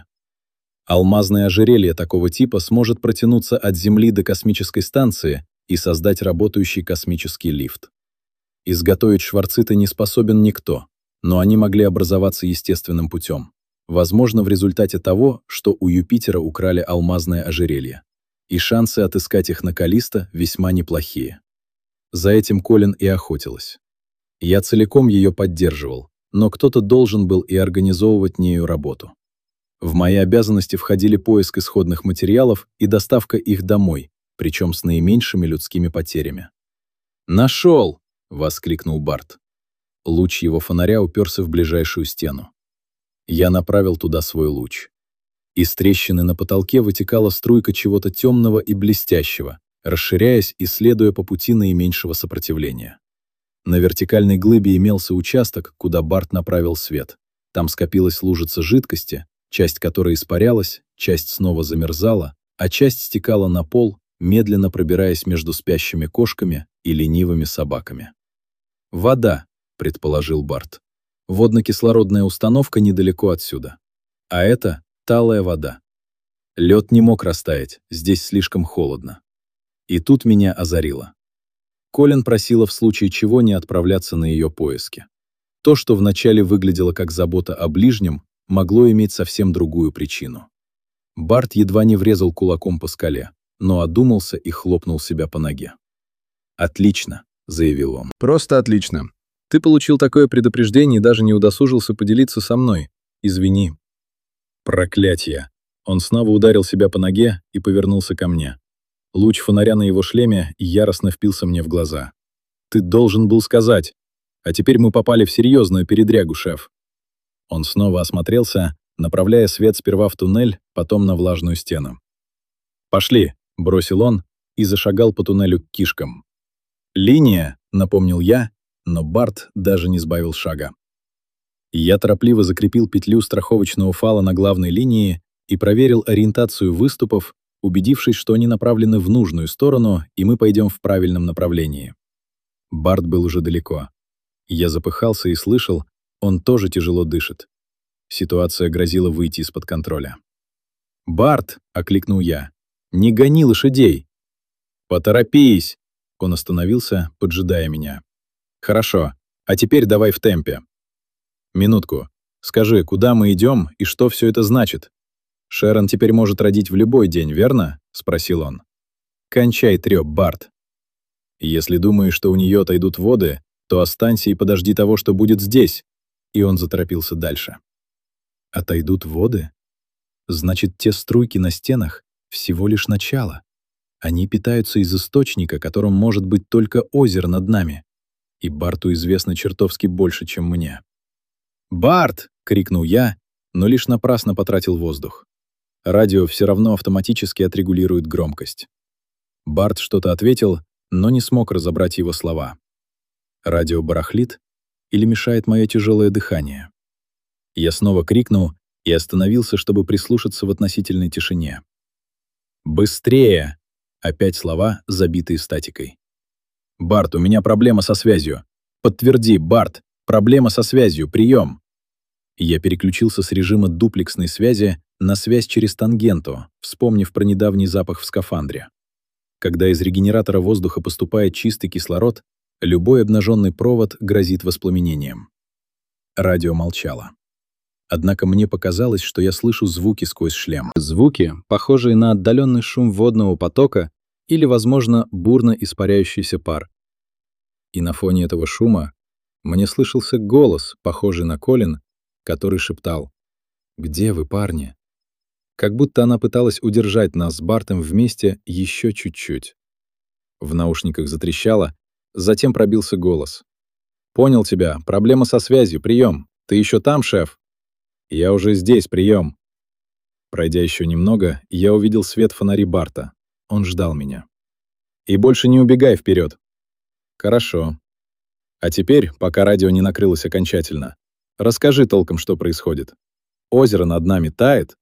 Алмазное ожерелье такого типа сможет протянуться от Земли до космической станции и создать работающий космический лифт. Изготовить шварциты не способен никто, но они могли образоваться естественным путем. Возможно, в результате того, что у Юпитера украли алмазное ожерелье. И шансы отыскать их на Каллисто весьма неплохие. За этим Колин и охотилась. Я целиком ее поддерживал, но кто-то должен был и организовывать нею работу. В мои обязанности входили поиск исходных материалов и доставка их домой, причем с наименьшими людскими потерями. «Нашел!» — воскликнул Барт. Луч его фонаря уперся в ближайшую стену. Я направил туда свой луч. Из трещины на потолке вытекала струйка чего-то темного и блестящего, расширяясь и следуя по пути наименьшего сопротивления. На вертикальной глыбе имелся участок, куда Барт направил свет. Там скопилась лужица жидкости, часть которой испарялась, часть снова замерзала, а часть стекала на пол, медленно пробираясь между спящими кошками и ленивыми собаками. «Вода», — предположил Барт. «Водно-кислородная установка недалеко отсюда. А это талая вода. Лед не мог растаять, здесь слишком холодно». И тут меня озарило. Колин просила в случае чего не отправляться на ее поиски. То, что вначале выглядело как забота о ближнем, могло иметь совсем другую причину. Барт едва не врезал кулаком по скале, но одумался и хлопнул себя по ноге. «Отлично», — заявил он. «Просто отлично. Ты получил такое предупреждение и даже не удосужился поделиться со мной. Извини». Проклятье. Он снова ударил себя по ноге и повернулся ко мне. Луч фонаря на его шлеме яростно впился мне в глаза. «Ты должен был сказать. А теперь мы попали в серьезную передрягу, шеф». Он снова осмотрелся, направляя свет сперва в туннель, потом на влажную стену. «Пошли», — бросил он и зашагал по туннелю к кишкам. «Линия», — напомнил я, но Барт даже не сбавил шага. Я торопливо закрепил петлю страховочного фала на главной линии и проверил ориентацию выступов, убедившись, что они направлены в нужную сторону, и мы пойдем в правильном направлении. Барт был уже далеко. Я запыхался и слышал, он тоже тяжело дышит. Ситуация грозила выйти из-под контроля. «Барт!» — окликнул я. «Не гони лошадей!» «Поторопись!» — он остановился, поджидая меня. «Хорошо, а теперь давай в темпе». «Минутку. Скажи, куда мы идем и что все это значит? Шерон теперь может родить в любой день, верно?» — спросил он. «Кончай трёп, Барт. Если думаешь, что у нее отойдут воды, то останься и подожди того, что будет здесь». И он заторопился дальше. «Отойдут воды? Значит, те струйки на стенах — всего лишь начало. Они питаются из источника, которым может быть только озеро над нами. И Барту известно чертовски больше, чем мне». «Барт!» — крикнул я, но лишь напрасно потратил воздух. Радио все равно автоматически отрегулирует громкость. Барт что-то ответил, но не смог разобрать его слова. Радио барахлит или мешает мое тяжелое дыхание? Я снова крикнул и остановился, чтобы прислушаться в относительной тишине. «Быстрее!» — опять слова, забитые статикой. «Барт, у меня проблема со связью. Подтверди, Барт, проблема со связью, прием!» Я переключился с режима дуплексной связи на связь через тангенту, вспомнив про недавний запах в скафандре. Когда из регенератора воздуха поступает чистый кислород, любой обнаженный провод грозит воспламенением. Радио молчало. Однако мне показалось, что я слышу звуки сквозь шлем. Звуки, похожие на отдаленный шум водного потока или, возможно, бурно испаряющийся пар. И на фоне этого шума мне слышался голос, похожий на Колин, который шептал: «Где вы, парни?» Как будто она пыталась удержать нас с Бартом вместе еще чуть-чуть. В наушниках затрещало, затем пробился голос. «Понял тебя. Проблема со связью. Прием. Ты еще там, шеф?» «Я уже здесь. Прием». Пройдя еще немного, я увидел свет фонари Барта. Он ждал меня. «И больше не убегай вперед». «Хорошо. А теперь, пока радио не накрылось окончательно, расскажи толком, что происходит. Озеро над нами тает?»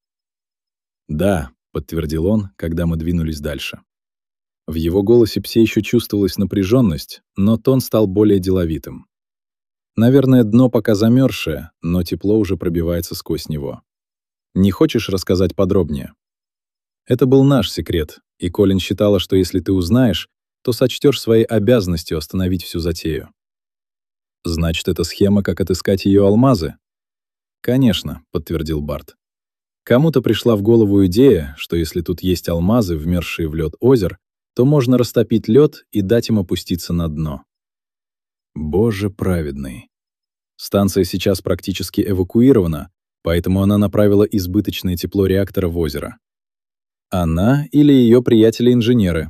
«Да», — подтвердил он, когда мы двинулись дальше. В его голосе все еще чувствовалась напряженность, но тон стал более деловитым. Наверное, дно пока замерзшее, но тепло уже пробивается сквозь него. «Не хочешь рассказать подробнее?» Это был наш секрет, и Колин считала, что если ты узнаешь, то сочтешь своей обязанностью остановить всю затею. «Значит, это схема, как отыскать ее алмазы?» «Конечно», — подтвердил Барт. Кому-то пришла в голову идея, что если тут есть алмазы, вмерзшие в лед озер, то можно растопить лед и дать им опуститься на дно. Боже праведный. Станция сейчас практически эвакуирована, поэтому она направила избыточное тепло реактора в озеро. Она или ее приятели-инженеры.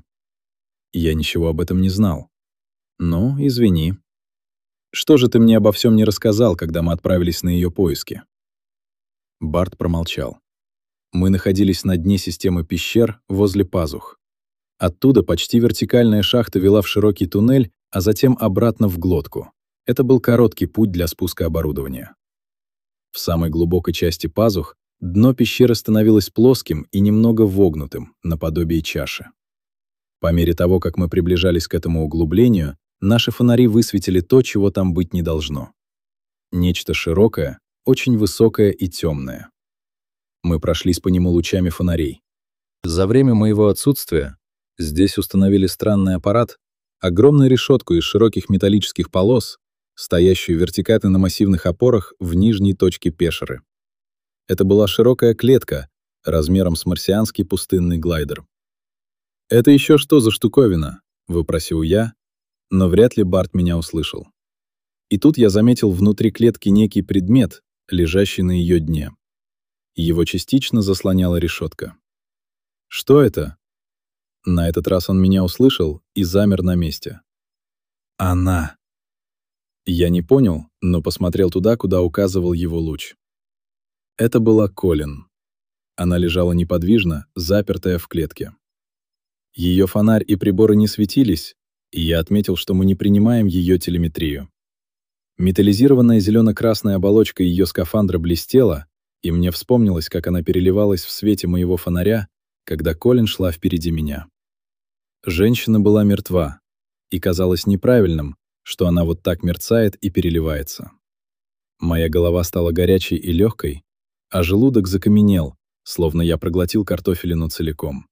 Я ничего об этом не знал. Ну, извини. Что же ты мне обо всем не рассказал, когда мы отправились на ее поиски? Барт промолчал. Мы находились на дне системы пещер возле пазух. Оттуда почти вертикальная шахта вела в широкий туннель, а затем обратно в глотку. Это был короткий путь для спуска оборудования. В самой глубокой части пазух дно пещеры становилось плоским и немного вогнутым, наподобие чаши. По мере того, как мы приближались к этому углублению, наши фонари высветили то, чего там быть не должно. Нечто широкое, очень высокое и темное. Мы прошлись по нему лучами фонарей. За время моего отсутствия здесь установили странный аппарат, огромную решетку из широких металлических полос, стоящую вертикально на массивных опорах в нижней точке пещеры. Это была широкая клетка, размером с марсианский пустынный глайдер. «Это еще что за штуковина?» — выпросил я, но вряд ли Барт меня услышал. И тут я заметил внутри клетки некий предмет, лежащий на ее дне. Его частично заслоняла решетка. «Что это?» На этот раз он меня услышал и замер на месте. «Она!» Я не понял, но посмотрел туда, куда указывал его луч. Это была Колин. Она лежала неподвижно, запертая в клетке. Ее фонарь и приборы не светились, и я отметил, что мы не принимаем ее телеметрию. Металлизированная зелено-красная оболочка ее скафандра блестела, и мне вспомнилось, как она переливалась в свете моего фонаря, когда Колин шла впереди меня. Женщина была мертва, и казалось неправильным, что она вот так мерцает и переливается. Моя голова стала горячей и легкой, а желудок закаменел, словно я проглотил картофелину целиком.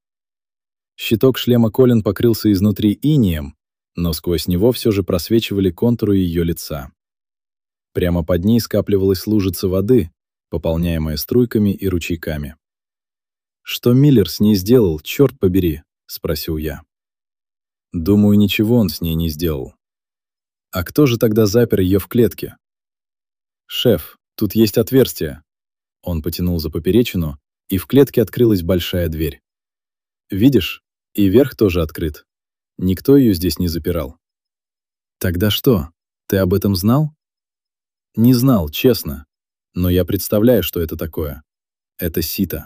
Щиток шлема Колин покрылся изнутри инеем, но сквозь него все же просвечивали контуры ее лица. Прямо под ней скапливалась лужица воды, пополняемая струйками и ручейками. «Что Миллер с ней сделал, черт побери?» — спросил я. «Думаю, ничего он с ней не сделал. А кто же тогда запер ее в клетке?» «Шеф, тут есть отверстие». Он потянул за поперечину, и в клетке открылась большая дверь. «Видишь, и верх тоже открыт. Никто ее здесь не запирал». «Тогда что, ты об этом знал?» «Не знал, честно. Но я представляю, что это такое. Это сито».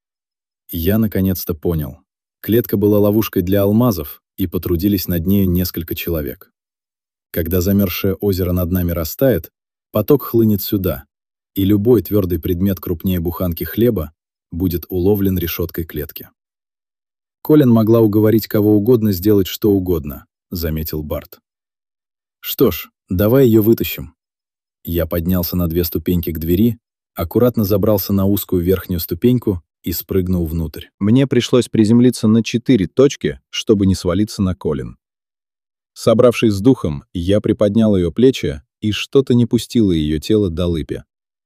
Я наконец-то понял. Клетка была ловушкой для алмазов, и потрудились над нею несколько человек. Когда замерзшее озеро над нами растает, поток хлынет сюда, и любой твердый предмет крупнее буханки хлеба будет уловлен решеткой клетки. «Колин могла уговорить кого угодно сделать что угодно», — заметил Барт. «Что ж, давай ее вытащим». Я поднялся на две ступеньки к двери, аккуратно забрался на узкую верхнюю ступеньку и спрыгнул внутрь. Мне пришлось приземлиться на четыре точки, чтобы не свалиться на Колин. Собравшись с духом, я приподнял ее плечи, и что-то не пустило ее тело до лыпи.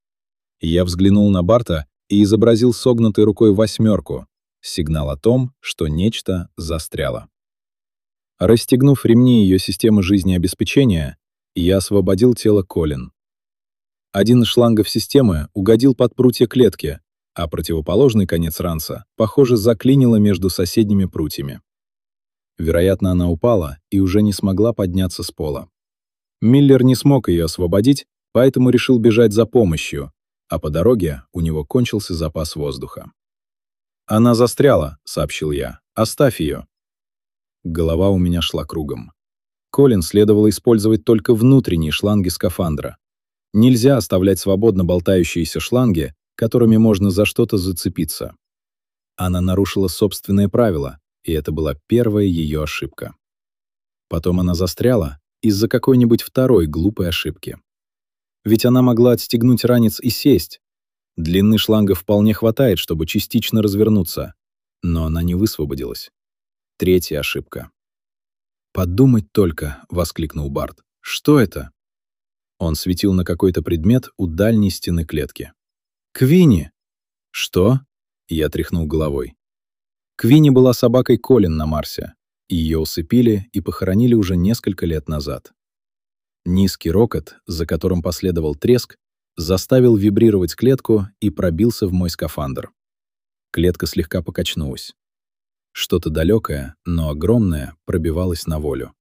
Я взглянул на Барта и изобразил согнутой рукой восьмерку, сигнал о том, что нечто застряло. Расстегнув ремни ее системы жизнеобеспечения, я освободил тело Колин. Один из шлангов системы угодил под прутья клетки, а противоположный конец ранца, похоже, заклинило между соседними прутьями. Вероятно, она упала и уже не смогла подняться с пола. Миллер не смог ее освободить, поэтому решил бежать за помощью, а по дороге у него кончился запас воздуха. «Она застряла», — сообщил я. «Оставь ее». Голова у меня шла кругом. Колин следовало использовать только внутренние шланги скафандра. Нельзя оставлять свободно болтающиеся шланги, которыми можно за что-то зацепиться. Она нарушила собственные правила, и это была первая ее ошибка. Потом она застряла из-за какой-нибудь второй глупой ошибки. Ведь она могла отстегнуть ранец и сесть. Длины шланга вполне хватает, чтобы частично развернуться. Но она не высвободилась. Третья ошибка. «Подумать только», — воскликнул Барт. «Что это?» Он светил на какой-то предмет у дальней стены клетки. «Квинни!» «Что?» — я тряхнул головой. Квинни была собакой Колин на Марсе. Ее усыпили и похоронили уже несколько лет назад. Низкий рокот, за которым последовал треск, заставил вибрировать клетку и пробился в мой скафандр. Клетка слегка покачнулась. Что-то далекое, но огромное, пробивалось на волю.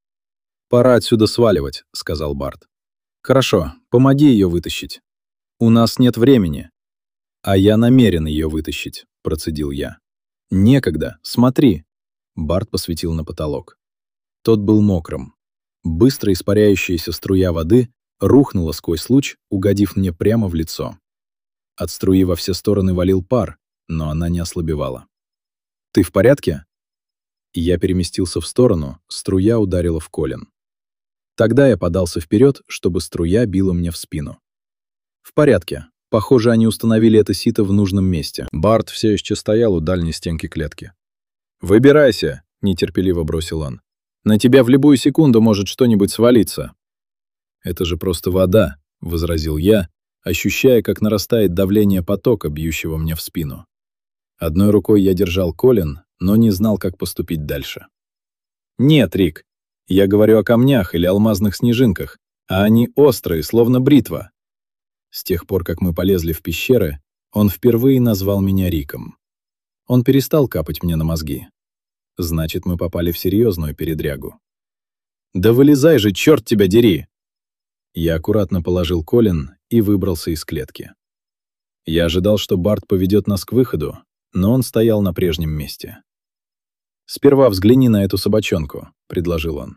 «Пора отсюда сваливать», — сказал Барт. «Хорошо, помоги ее вытащить. У нас нет времени». «А я намерен ее вытащить», — процедил я. «Некогда, смотри». Барт посветил на потолок. Тот был мокрым. Быстро испаряющаяся струя воды рухнула сквозь луч, угодив мне прямо в лицо. От струи во все стороны валил пар, но она не ослабевала. «Ты в порядке?» Я переместился в сторону, струя ударила в Колин. Тогда я подался вперед, чтобы струя била мне в спину. «В порядке. Похоже, они установили это сито в нужном месте». Барт все еще стоял у дальней стенки клетки. «Выбирайся!» — нетерпеливо бросил он. «На тебя в любую секунду может что-нибудь свалиться». «Это же просто вода», — возразил я, ощущая, как нарастает давление потока, бьющего мне в спину. Одной рукой я держал Колин, но не знал, как поступить дальше. «Нет, Рик, я говорю о камнях или алмазных снежинках, а они острые, словно бритва». С тех пор, как мы полезли в пещеры, он впервые назвал меня Риком. Он перестал капать мне на мозги. Значит, мы попали в серьезную передрягу. «Да вылезай же, черт тебя дери!» Я аккуратно положил Колин и выбрался из клетки. Я ожидал, что Барт поведет нас к выходу, но он стоял на прежнем месте. «Сперва взгляни на эту собачонку», — предложил он.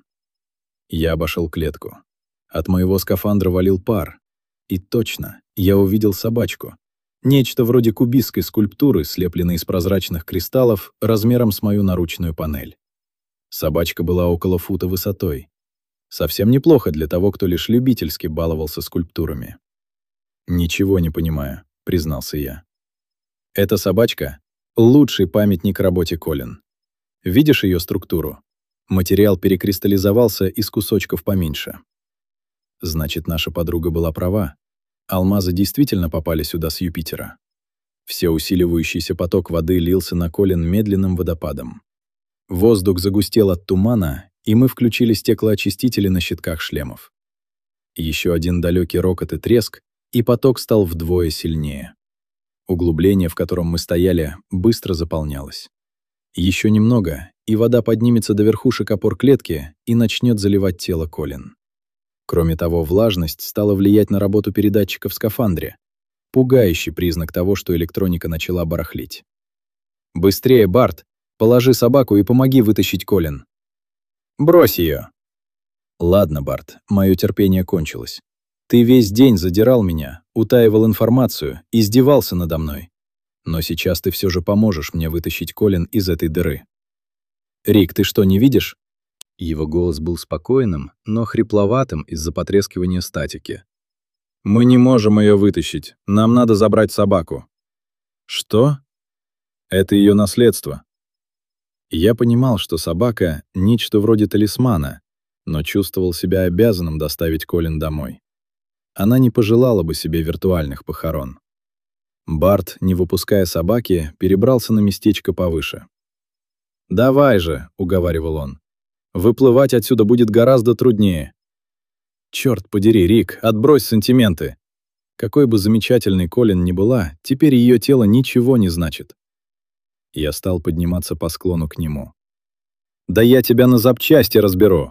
Я обошел клетку. От моего скафандра валил пар. И точно, я увидел собачку. Нечто вроде кубистской скульптуры, слепленной из прозрачных кристаллов, размером с мою наручную панель. Собачка была около фута высотой. Совсем неплохо для того, кто лишь любительски баловался скульптурами. «Ничего не понимаю», — признался я. «Эта собачка — лучший памятник работе Колин. Видишь ее структуру? Материал перекристаллизовался из кусочков поменьше. Значит, наша подруга была права. Алмазы действительно попали сюда с Юпитера. Все усиливающийся поток воды лился на Колин медленным водопадом. Воздух загустел от тумана, и мы включили стеклоочистители на щитках шлемов. Еще один далекий рокот и треск, и поток стал вдвое сильнее. Углубление, в котором мы стояли, быстро заполнялось. Еще немного, и вода поднимется до верхушек опор клетки и начнет заливать тело Колин. Кроме того, влажность стала влиять на работу передатчика в скафандре. Пугающий признак того, что электроника начала барахлить. «Быстрее, Барт! Положи собаку и помоги вытащить Колин!» «Брось ее!» «Ладно, Барт, мое терпение кончилось. Ты весь день задирал меня, утаивал информацию, издевался надо мной. Но сейчас ты все же поможешь мне вытащить Колин из этой дыры. Рик, ты что, не видишь?» Его голос был спокойным, но хрипловатым из-за потрескивания статики. «Мы не можем ее вытащить. Нам надо забрать собаку». «Что?» «Это ее наследство». Я понимал, что собака — нечто вроде талисмана, но чувствовал себя обязанным доставить Колин домой. Она не пожелала бы себе виртуальных похорон. Барт, не выпуская собаки, перебрался на местечко повыше. «Давай же», — уговаривал он. «Выплывать отсюда будет гораздо труднее». «Чёрт подери, Рик, отбрось сантименты». Какой бы замечательной Колин ни была, теперь ее тело ничего не значит. Я стал подниматься по склону к нему. «Да я тебя на запчасти разберу!»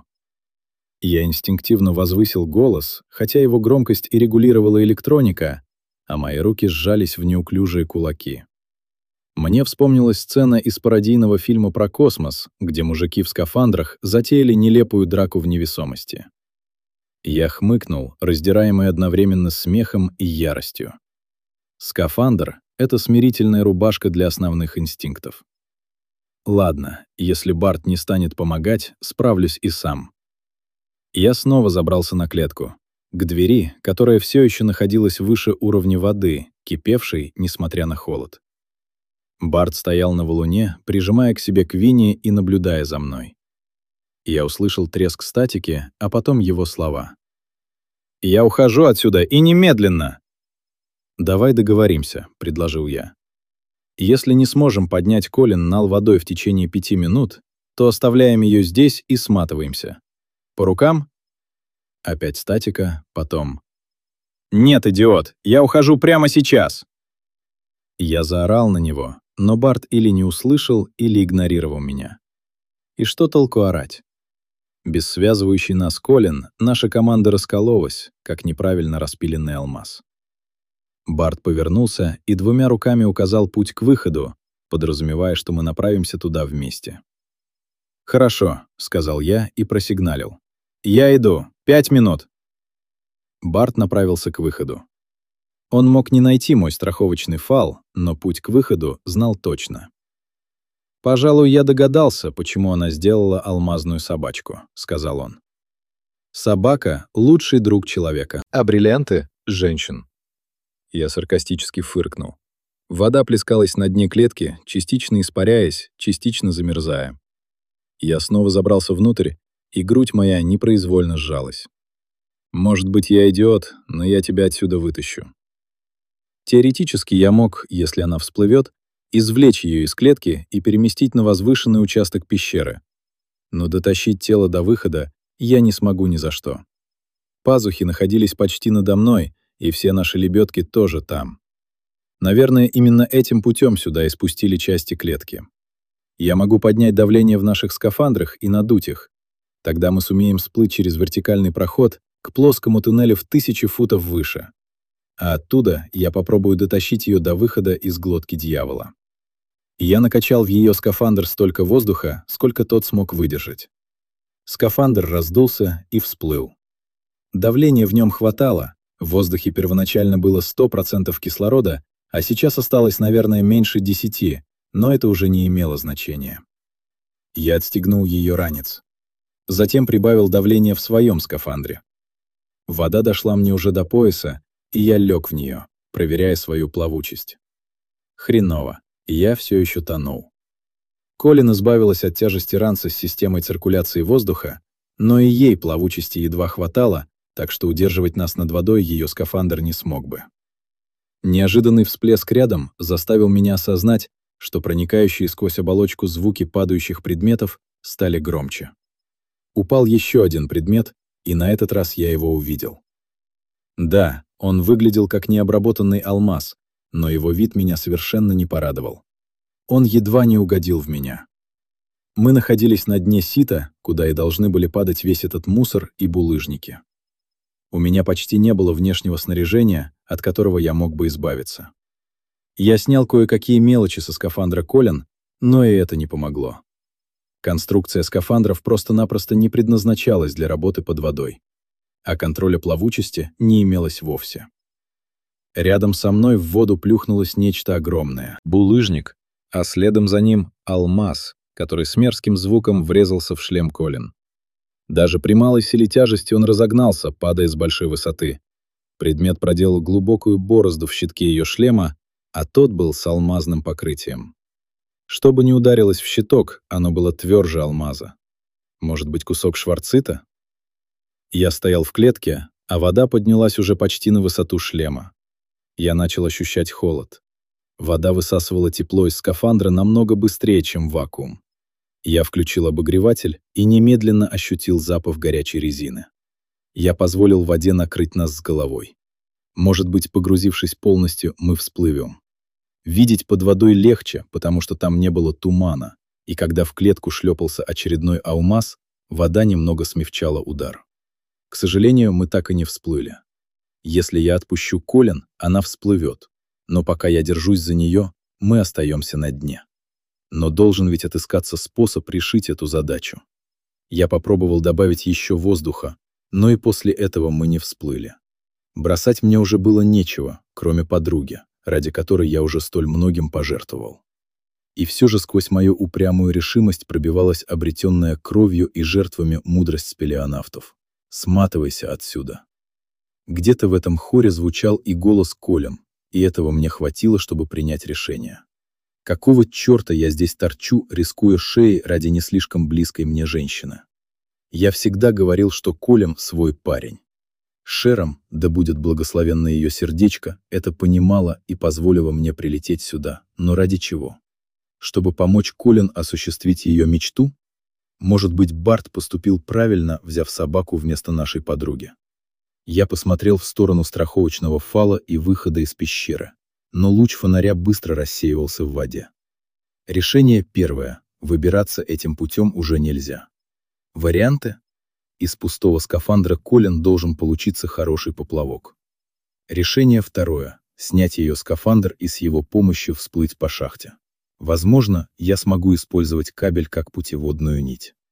Я инстинктивно возвысил голос, хотя его громкость и регулировала электроника, а мои руки сжались в неуклюжие кулаки. Мне вспомнилась сцена из пародийного фильма про космос, где мужики в скафандрах затеяли нелепую драку в невесомости. Я хмыкнул, раздираемый одновременно смехом и яростью. Скафандр — это смирительная рубашка для основных инстинктов. Ладно, если Барт не станет помогать, справлюсь и сам. Я снова забрался на клетку, к двери, которая все еще находилась выше уровня воды, кипевшей, несмотря на холод. Барт стоял на валуне, прижимая к себе Квинни и наблюдая за мной. Я услышал треск статики, а потом его слова. «Я ухожу отсюда, и немедленно!» «Давай договоримся», — предложил я. «Если не сможем поднять Колин нал водой в течение пяти минут, то оставляем ее здесь и сматываемся. По рукам?» Опять статика, потом. «Нет, идиот, я ухожу прямо сейчас!» Я заорал на него, но Барт или не услышал, или игнорировал меня. И что толку орать? Без связывающей нас Колин наша команда раскололась, как неправильно распиленный алмаз. Барт повернулся и двумя руками указал путь к выходу, подразумевая, что мы направимся туда вместе. «Хорошо», — сказал я и просигналил. «Я иду. Пять минут». Барт направился к выходу. Он мог не найти мой страховочный фал, но путь к выходу знал точно. «Пожалуй, я догадался, почему она сделала алмазную собачку», — сказал он. «Собака — лучший друг человека, А бриллианты — женщин». Я саркастически фыркнул. Вода плескалась на дне клетки, частично испаряясь, частично замерзая. Я снова забрался внутрь, и грудь моя непроизвольно сжалась. «Может быть, я идиот, но я тебя отсюда вытащу». Теоретически я мог, если она всплывет, извлечь ее из клетки и переместить на возвышенный участок пещеры. Но дотащить тело до выхода я не смогу ни за что. Пазухи находились почти надо мной, и все наши лебедки тоже там. Наверное, именно этим путем сюда и спустили части клетки. Я могу поднять давление в наших скафандрах и надуть их. Тогда мы сумеем всплыть через вертикальный проход к плоскому туннелю в тысячи футов выше. А оттуда я попробую дотащить ее до выхода из глотки дьявола. Я накачал в ее скафандр столько воздуха, сколько тот смог выдержать. Скафандр раздулся и всплыл. Давления в нем хватало, в воздухе первоначально было сто процентов кислорода, а сейчас осталось, наверное, меньше десяти, но это уже не имело значения. Я отстегнул ее ранец. Затем прибавил давление в своем скафандре. Вода дошла мне уже до пояса, и я лег в нее, проверяя свою плавучесть. Хреново, я все еще тонул. Колин избавилась от тяжести ранца с системой циркуляции воздуха, но и ей плавучести едва хватало, так что удерживать нас над водой ее скафандр не смог бы. Неожиданный всплеск рядом заставил меня осознать, что проникающие сквозь оболочку звуки падающих предметов стали громче. Упал еще один предмет, и на этот раз я его увидел. Да, он выглядел как необработанный алмаз, но его вид меня совершенно не порадовал. Он едва не угодил в меня. Мы находились на дне сита, куда и должны были падать весь этот мусор и булыжники. У меня почти не было внешнего снаряжения, от которого я мог бы избавиться. Я снял кое-какие мелочи со скафандра Колин, но и это не помогло. Конструкция скафандров просто-напросто не предназначалась для работы под водой, а контроля плавучести не имелось вовсе. Рядом со мной в воду плюхнулось нечто огромное — булыжник, а следом за ним — алмаз, который с мерзким звуком врезался в шлем Колин. Даже при малой силе тяжести он разогнался, падая с большой высоты. Предмет проделал глубокую борозду в щитке ее шлема, а тот был с алмазным покрытием. Что бы ни ударилось в щиток, оно было тверже алмаза. Может быть, кусок шварцита? Я стоял в клетке, а вода поднялась уже почти на высоту шлема. Я начал ощущать холод. Вода высасывала тепло из скафандра намного быстрее, чем вакуум. Я включил обогреватель и немедленно ощутил запах горячей резины. Я позволил воде накрыть нас с головой. Может быть, погрузившись полностью, мы всплывем. Видеть под водой легче, потому что там не было тумана, и когда в клетку шлепался очередной алмаз, вода немного смягчала удар. К сожалению, мы так и не всплыли. Если я отпущу Колин, она всплывет, но пока я держусь за нее, мы остаемся на дне. Но должен ведь отыскаться способ решить эту задачу. Я попробовал добавить еще воздуха, но и после этого мы не всплыли. Бросать мне уже было нечего, кроме подруги, ради которой я уже столь многим пожертвовал. И все же сквозь мою упрямую решимость пробивалась обретенная кровью и жертвами мудрость спелеонавтов. «Сматывайся отсюда». Где-то в этом хоре звучал и голос Колин, и этого мне хватило, чтобы принять решение. Какого черта я здесь торчу, рискуя шеей ради не слишком близкой мне женщины? Я всегда говорил, что Колин свой парень. Шером, да будет благословенно ее сердечко, это понимала и позволила мне прилететь сюда. Но ради чего? Чтобы помочь Колин осуществить ее мечту? Может быть, Барт поступил правильно, взяв собаку вместо нашей подруги. Я посмотрел в сторону страховочного фала и выхода из пещеры, но луч фонаря быстро рассеивался в воде. Решение первое. Выбираться этим путем уже нельзя. Варианты? Из пустого скафандра Колин должен получиться хороший поплавок. Решение второе. Снять ее скафандр и с его помощью всплыть по шахте. Возможно, я смогу использовать кабель как путеводную нить.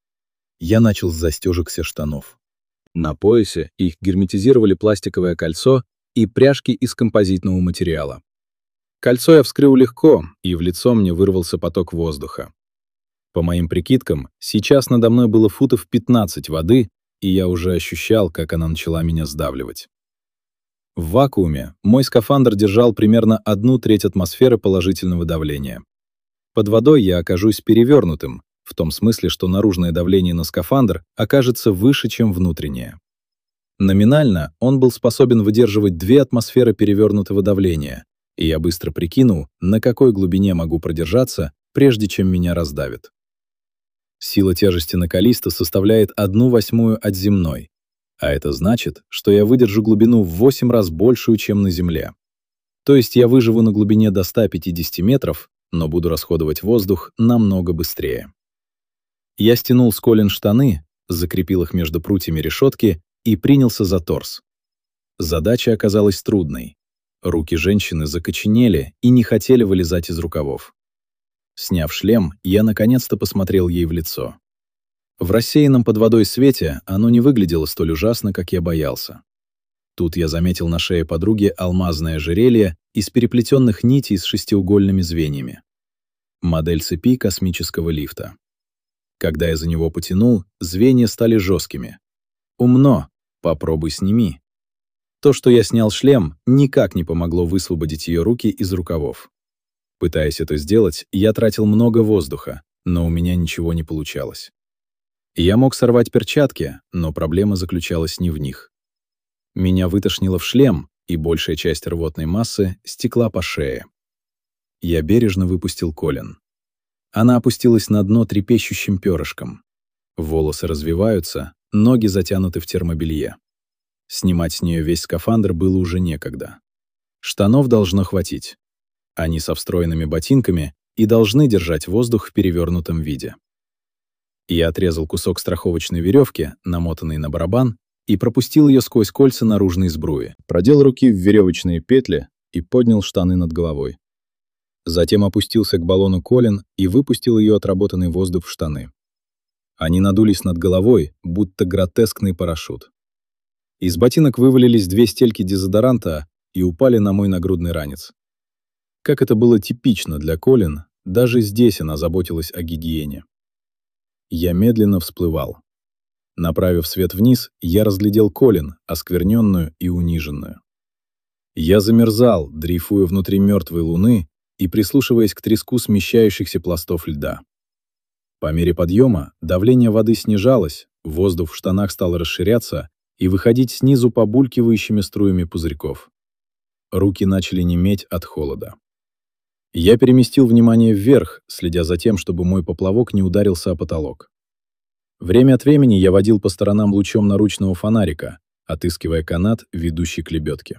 Я начал с застежек штанов. На поясе их герметизировали пластиковое кольцо и пряжки из композитного материала. Кольцо я вскрыл легко, и в лицо мне вырвался поток воздуха. По моим прикидкам, сейчас надо мной было футов пятнадцать воды, и я уже ощущал, как она начала меня сдавливать. В вакууме мой скафандр держал примерно одну треть атмосферы положительного давления. Под водой я окажусь перевернутым, в том смысле, что наружное давление на скафандр окажется выше, чем внутреннее. Номинально он был способен выдерживать две атмосферы перевернутого давления, и я быстро прикинул, на какой глубине могу продержаться, прежде чем меня раздавит. Сила тяжести накалиста составляет одну восьмую от земной, а это значит, что я выдержу глубину в восемь раз большую, чем на Земле. То есть я выживу на глубине до ста пятидесяти метров, но буду расходовать воздух намного быстрее. Я стянул с колен штаны, закрепил их между прутьями решетки и принялся за торс. Задача оказалась трудной. Руки женщины закоченели и не хотели вылезать из рукавов. Сняв шлем, я наконец-то посмотрел ей в лицо. В рассеянном под водой свете оно не выглядело столь ужасно, как я боялся. Тут я заметил на шее подруги алмазное ожерелье из переплетенных нитей с шестиугольными звеньями. Модель цепи космического лифта. Когда я за него потянул, звенья стали жесткими. Умно, попробуй сними. То, что я снял шлем, никак не помогло высвободить ее руки из рукавов. Пытаясь это сделать, я тратил много воздуха, но у меня ничего не получалось. Я мог сорвать перчатки, но проблема заключалась не в них. Меня вытошнило в шлем, и большая часть рвотной массы стекла по шее. Я бережно выпустил Колин. Она опустилась на дно трепещущим перышком. Волосы развиваются, ноги затянуты в термобелье. Снимать с нее весь скафандр было уже некогда. Штанов должно хватить. Они со встроенными ботинками и должны держать воздух в перевернутом виде. Я отрезал кусок страховочной веревки, намотанный на барабан, и пропустил ее сквозь кольца наружной сбруи, продел руки в веревочные петли и поднял штаны над головой. Затем опустился к баллону Колин и выпустил ее отработанный воздух в штаны. Они надулись над головой, будто гротескный парашют. Из ботинок вывалились две стельки дезодоранта и упали на мой нагрудный ранец. Как это было типично для Колин, даже здесь она заботилась о гигиене. Я медленно всплывал. Направив свет вниз, я разглядел Колин, оскверненную и униженную. Я замерзал, дрейфуя внутри мертвой луны и прислушиваясь к треску смещающихся пластов льда. По мере подъема давление воды снижалось, воздух в штанах стал расширяться и выходить снизу побулькивающими струями пузырьков. Руки начали неметь от холода. Я переместил внимание вверх, следя за тем, чтобы мой поплавок не ударился о потолок. Время от времени я водил по сторонам лучом наручного фонарика, отыскивая канат, ведущий к лебедке.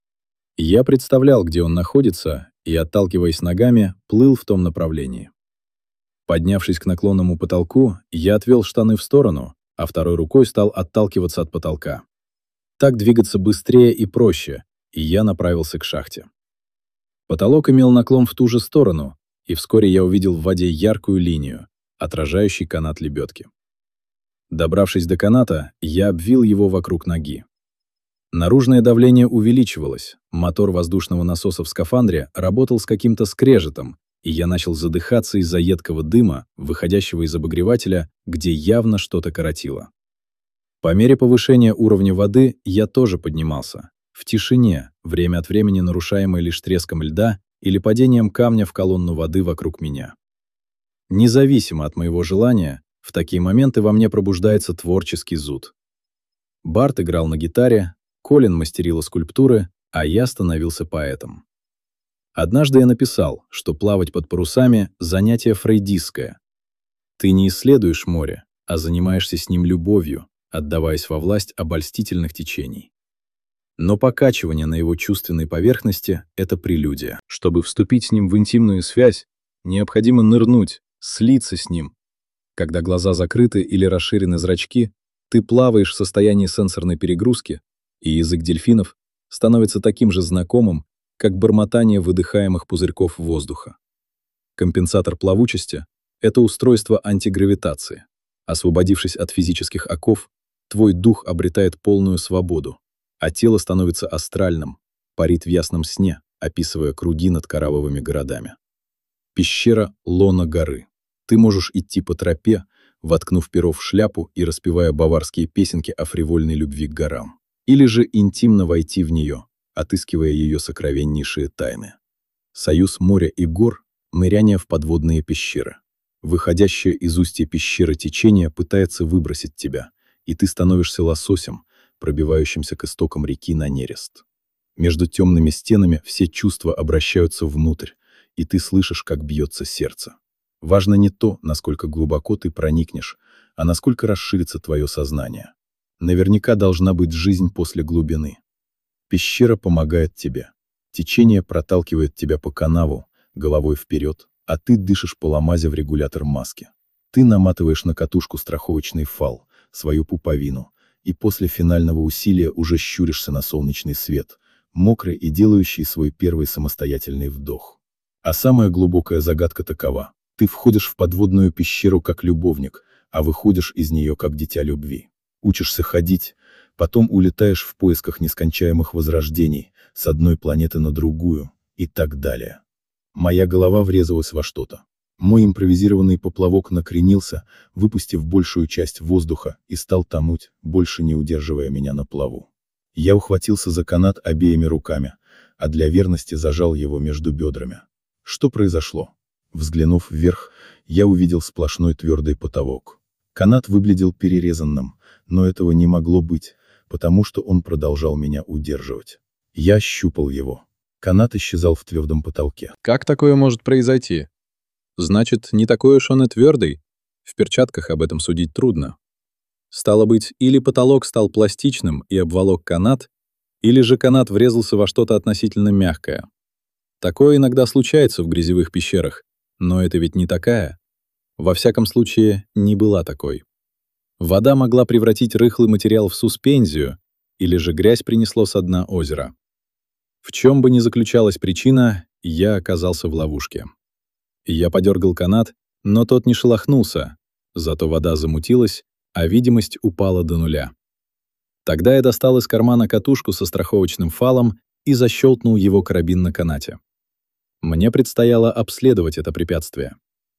Я представлял, где он находится, и, отталкиваясь ногами, плыл в том направлении. Поднявшись к наклонному потолку, я отвел штаны в сторону, а второй рукой стал отталкиваться от потолка. Так двигаться быстрее и проще, и я направился к шахте. Потолок имел наклон в ту же сторону, и вскоре я увидел в воде яркую линию, отражающий канат лебедки. Добравшись до каната, я обвил его вокруг ноги. Наружное давление увеличивалось, мотор воздушного насоса в скафандре работал с каким-то скрежетом, и я начал задыхаться из-за едкого дыма, выходящего из обогревателя, где явно что-то коротило. По мере повышения уровня воды я тоже поднимался. В тишине, время от времени нарушаемой лишь треском льда или падением камня в колонну воды вокруг меня. Независимо от моего желания, в такие моменты во мне пробуждается творческий зуд. Барт играл на гитаре, Колин мастерила скульптуры, а я становился поэтом. Однажды я написал, что плавать под парусами — занятие фрейдистское. Ты не исследуешь море, а занимаешься с ним любовью, отдаваясь во власть обольстительных течений. Но покачивание на его чувственной поверхности — это прелюдия. Чтобы вступить с ним в интимную связь, необходимо нырнуть, слиться с ним. Когда глаза закрыты или расширены зрачки, ты плаваешь в состоянии сенсорной перегрузки, и язык дельфинов становится таким же знакомым, как бормотание выдыхаемых пузырьков воздуха. Компенсатор плавучести — это устройство антигравитации. Освободившись от физических оков, твой дух обретает полную свободу, а тело становится астральным, парит в ясном сне, описывая круги над коралловыми городами. Пещера — лона горы. Ты можешь идти по тропе, воткнув перо в шляпу и распевая баварские песенки о фривольной любви к горам. Или же интимно войти в нее, отыскивая ее сокровеннейшие тайны. Союз моря и гор — ныряние в подводные пещеры. Выходящее из устья пещеры течение пытается выбросить тебя, и ты становишься лососем, пробивающимся к истокам реки на нерест. Между темными стенами все чувства обращаются внутрь, и ты слышишь, как бьется сердце. Важно не то, насколько глубоко ты проникнешь, а насколько расширится твое сознание. Наверняка должна быть жизнь после глубины. Пещера помогает тебе. Течение проталкивает тебя по канаву, головой вперед, а ты дышишь по ламазе в регулятор маски. Ты наматываешь на катушку страховочный фал, свою пуповину, и после финального усилия уже щуришься на солнечный свет, мокрый и делающий свой первый самостоятельный вдох. А самая глубокая загадка такова. Ты входишь в подводную пещеру как любовник, а выходишь из нее как дитя любви. Учишься ходить, потом улетаешь в поисках нескончаемых возрождений, с одной планеты на другую, и так далее. Моя голова врезалась во что-то. Мой импровизированный поплавок накренился, выпустив большую часть воздуха, и стал тонуть, больше не удерживая меня на плаву. Я ухватился за канат обеими руками, а для верности зажал его между бедрами. Что произошло? Взглянув вверх, я увидел сплошной твердый потолок. Канат выглядел перерезанным, но этого не могло быть, потому что он продолжал меня удерживать. Я щупал его. Канат исчезал в твердом потолке. Как такое может произойти? Значит, не такой уж он и твердый. В перчатках об этом судить трудно. Стало быть, или потолок стал пластичным и обволок канат, или же канат врезался во что-то относительно мягкое. Такое иногда случается в грязевых пещерах, но это ведь не такая. Во всяком случае, не была такой. Вода могла превратить рыхлый материал в суспензию, или же грязь принесло со дна озера. В чем бы ни заключалась причина, я оказался в ловушке. Я подергал канат, но тот не шелохнулся, зато вода замутилась, а видимость упала до нуля. Тогда я достал из кармана катушку со страховочным фалом и защелкнул его карабин на канате. Мне предстояло обследовать это препятствие.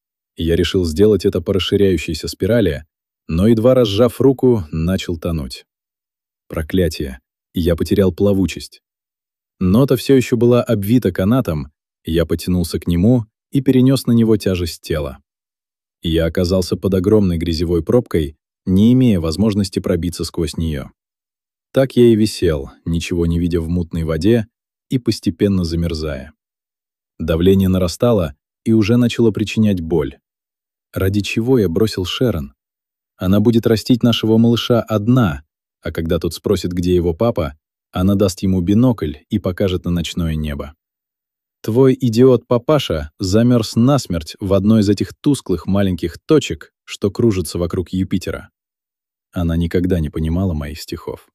Я решил сделать это по расширяющейся спирали, но, едва разжав руку, начал тонуть. Проклятие, я потерял плавучесть. Нота все еще была обвита канатом, я потянулся к нему и перенес на него тяжесть тела. Я оказался под огромной грязевой пробкой, не имея возможности пробиться сквозь нее. Так я и висел, ничего не видя в мутной воде и постепенно замерзая. Давление нарастало и уже начало причинять боль. Ради чего я бросил Шерон? Она будет растить нашего малыша одна, а когда тот спросит, где его папа, она даст ему бинокль и покажет на ночное небо. Твой идиот-папаша замерз насмерть в одной из этих тусклых маленьких точек, что кружатся вокруг Юпитера. Она никогда не понимала моих стихов.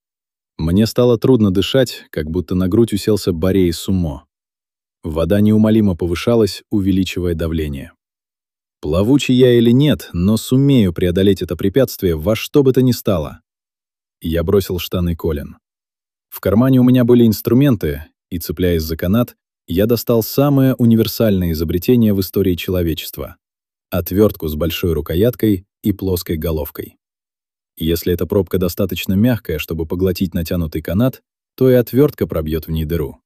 Мне стало трудно дышать, как будто на грудь уселся Борей Сумо. Вода неумолимо повышалась, увеличивая давление. Плавучий я или нет, но сумею преодолеть это препятствие во что бы то ни стало. Я бросил штаны Колин. В кармане у меня были инструменты, и, цепляясь за канат, я достал самое универсальное изобретение в истории человечества — отвертку с большой рукояткой и плоской головкой. Если эта пробка достаточно мягкая, чтобы поглотить натянутый канат, то и отвертка пробьет в ней дыру.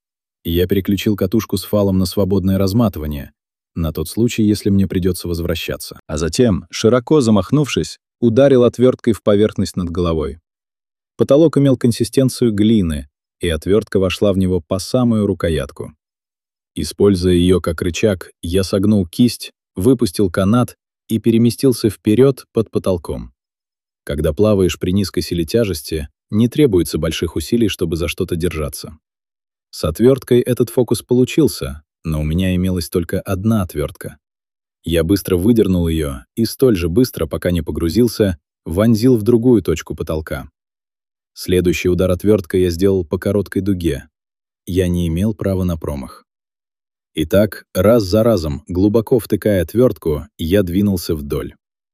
Я переключил катушку с фалом на свободное разматывание, на тот случай, если мне придется возвращаться. А затем, широко замахнувшись, ударил отверткой в поверхность над головой. Потолок имел консистенцию глины, и отвертка вошла в него по самую рукоятку. Используя ее как рычаг, я согнул кисть, выпустил канат и переместился вперед под потолком. Когда плаваешь при низкой силе тяжести, не требуется больших усилий, чтобы за что-то держаться. С отверткой этот фокус получился, но у меня имелась только одна отвертка. Я быстро выдернул ее и столь же быстро, пока не погрузился, вонзил в другую точку потолка. Следующий удар отверткой я сделал по короткой дуге. Я не имел права на промах. Итак, раз за разом, глубоко втыкая отвертку, я двинулся вдоль.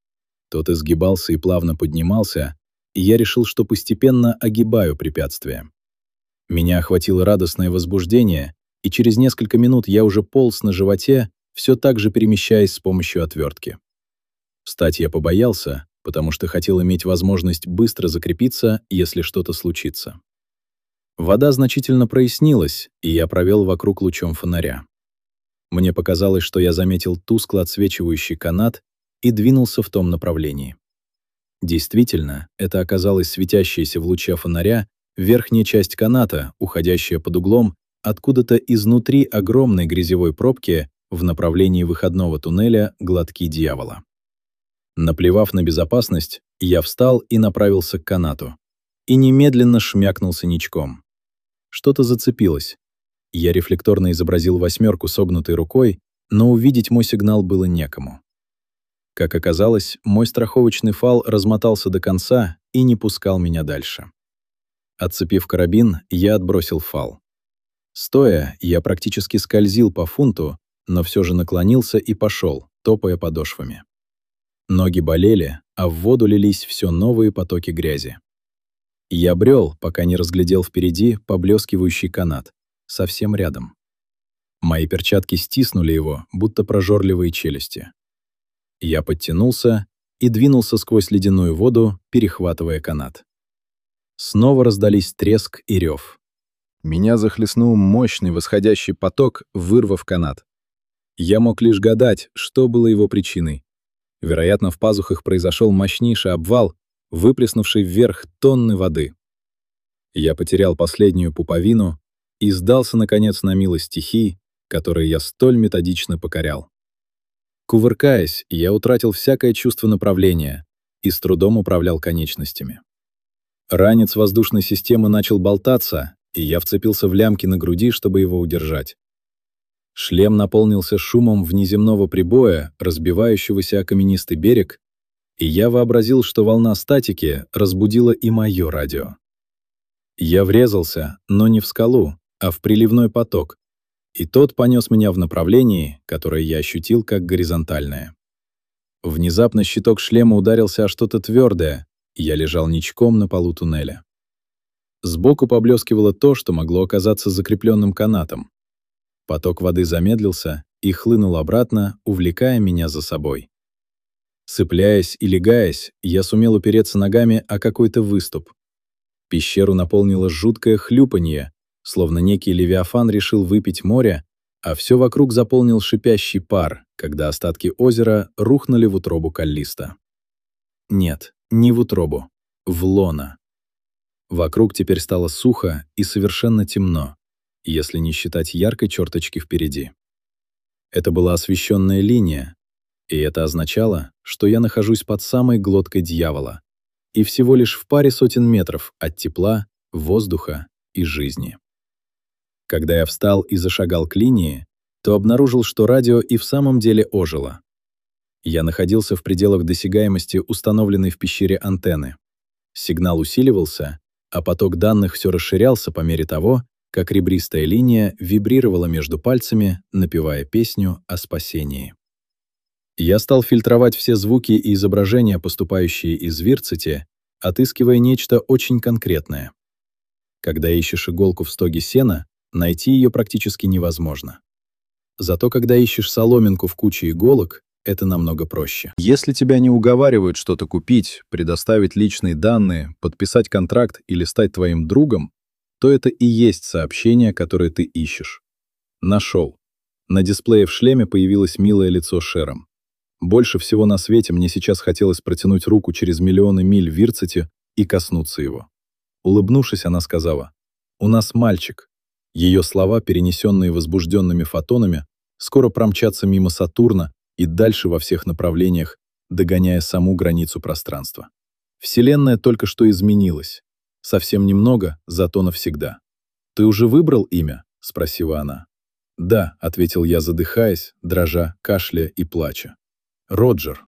Тот изгибался и плавно поднимался, и я решил, что постепенно огибаю препятствие. Меня охватило радостное возбуждение, и через несколько минут я уже полз на животе, все так же перемещаясь с помощью отвертки. Встать я побоялся, потому что хотел иметь возможность быстро закрепиться, если что-то случится. Вода значительно прояснилась, и я провел вокруг лучом фонаря. Мне показалось, что я заметил тускло отсвечивающий канат и двинулся в том направлении. Действительно, это оказалась светящаяся в луче фонаря верхняя часть каната, уходящая под углом откуда-то изнутри огромной грязевой пробки в направлении выходного туннеля «Глотки дьявола». Наплевав на безопасность, я встал и направился к канату. И немедленно шмякнулся ничком. Что-то зацепилось. Я рефлекторно изобразил восьмерку согнутой рукой, но увидеть мой сигнал было некому. Как оказалось, мой страховочный фал размотался до конца и не пускал меня дальше. Отцепив карабин, я отбросил фал. Стоя, я практически скользил по фунту, но все же наклонился и пошел, топая подошвами. Ноги болели, а в воду лились все новые потоки грязи. Я брел, пока не разглядел впереди поблескивающий канат, совсем рядом. Мои перчатки стиснули его, будто прожорливые челюсти. Я подтянулся и двинулся сквозь ледяную воду, перехватывая канат. Снова раздались треск и рев. Меня захлестнул мощный восходящий поток, вырвав канат. Я мог лишь гадать, что было его причиной. Вероятно, в пазухах произошел мощнейший обвал, выплеснувший вверх тонны воды. Я потерял последнюю пуповину и сдался, наконец, на милость стихий, которые я столь методично покорял. Кувыркаясь, я утратил всякое чувство направления и с трудом управлял конечностями. Ранец воздушной системы начал болтаться, и я вцепился в лямки на груди, чтобы его удержать. Шлем наполнился шумом внеземного прибоя, разбивающегося о каменистый берег, и я вообразил, что волна статики разбудила и мое радио. Я врезался, но не в скалу, а в приливной поток, и тот понес меня в направлении, которое я ощутил как горизонтальное. Внезапно щиток шлема ударился о что-то твердое, и я лежал ничком на полу туннеля. Сбоку поблескивало то, что могло оказаться закрепленным канатом. Поток воды замедлился и хлынул обратно, увлекая меня за собой. Цепляясь и легаясь, я сумел упереться ногами о какой-то выступ. Пещеру наполнило жуткое хлюпанье, словно некий левиафан решил выпить море, а все вокруг заполнил шипящий пар, когда остатки озера рухнули в утробу Каллиста. Нет, не в утробу, в лоно. Вокруг теперь стало сухо и совершенно темно, если не считать яркой черточки впереди. Это была освещенная линия, и это означало, что я нахожусь под самой глоткой дьявола и всего лишь в паре сотен метров от тепла, воздуха и жизни. Когда я встал и зашагал к линии, то обнаружил, что радио и в самом деле ожило. Я находился в пределах досягаемости установленной в пещере антенны. Сигнал усиливался, а поток данных все расширялся по мере того, как ребристая линия вибрировала между пальцами, напевая песню о спасении. Я стал фильтровать все звуки и изображения, поступающие из Вирцити, отыскивая нечто очень конкретное. Когда ищешь иголку в стоге сена, найти ее практически невозможно. Зато когда ищешь соломинку в куче иголок, это намного проще. Если тебя не уговаривают что-то купить, предоставить личные данные, подписать контракт или стать твоим другом, то это и есть сообщение, которое ты ищешь. Нашел. На дисплее в шлеме появилось милое лицо Шером. Больше всего на свете мне сейчас хотелось протянуть руку через миллионы миль Вирцити и коснуться его. Улыбнувшись, она сказала: «У нас мальчик». Ее слова, перенесенные возбужденными фотонами, скоро промчатся мимо Сатурна и дальше во всех направлениях, догоняя саму границу пространства. Вселенная только что изменилась. Совсем немного, зато навсегда. «Ты уже выбрал имя?» — спросила она. «Да», — ответил я, задыхаясь, дрожа, кашляя и плача. «Роджер».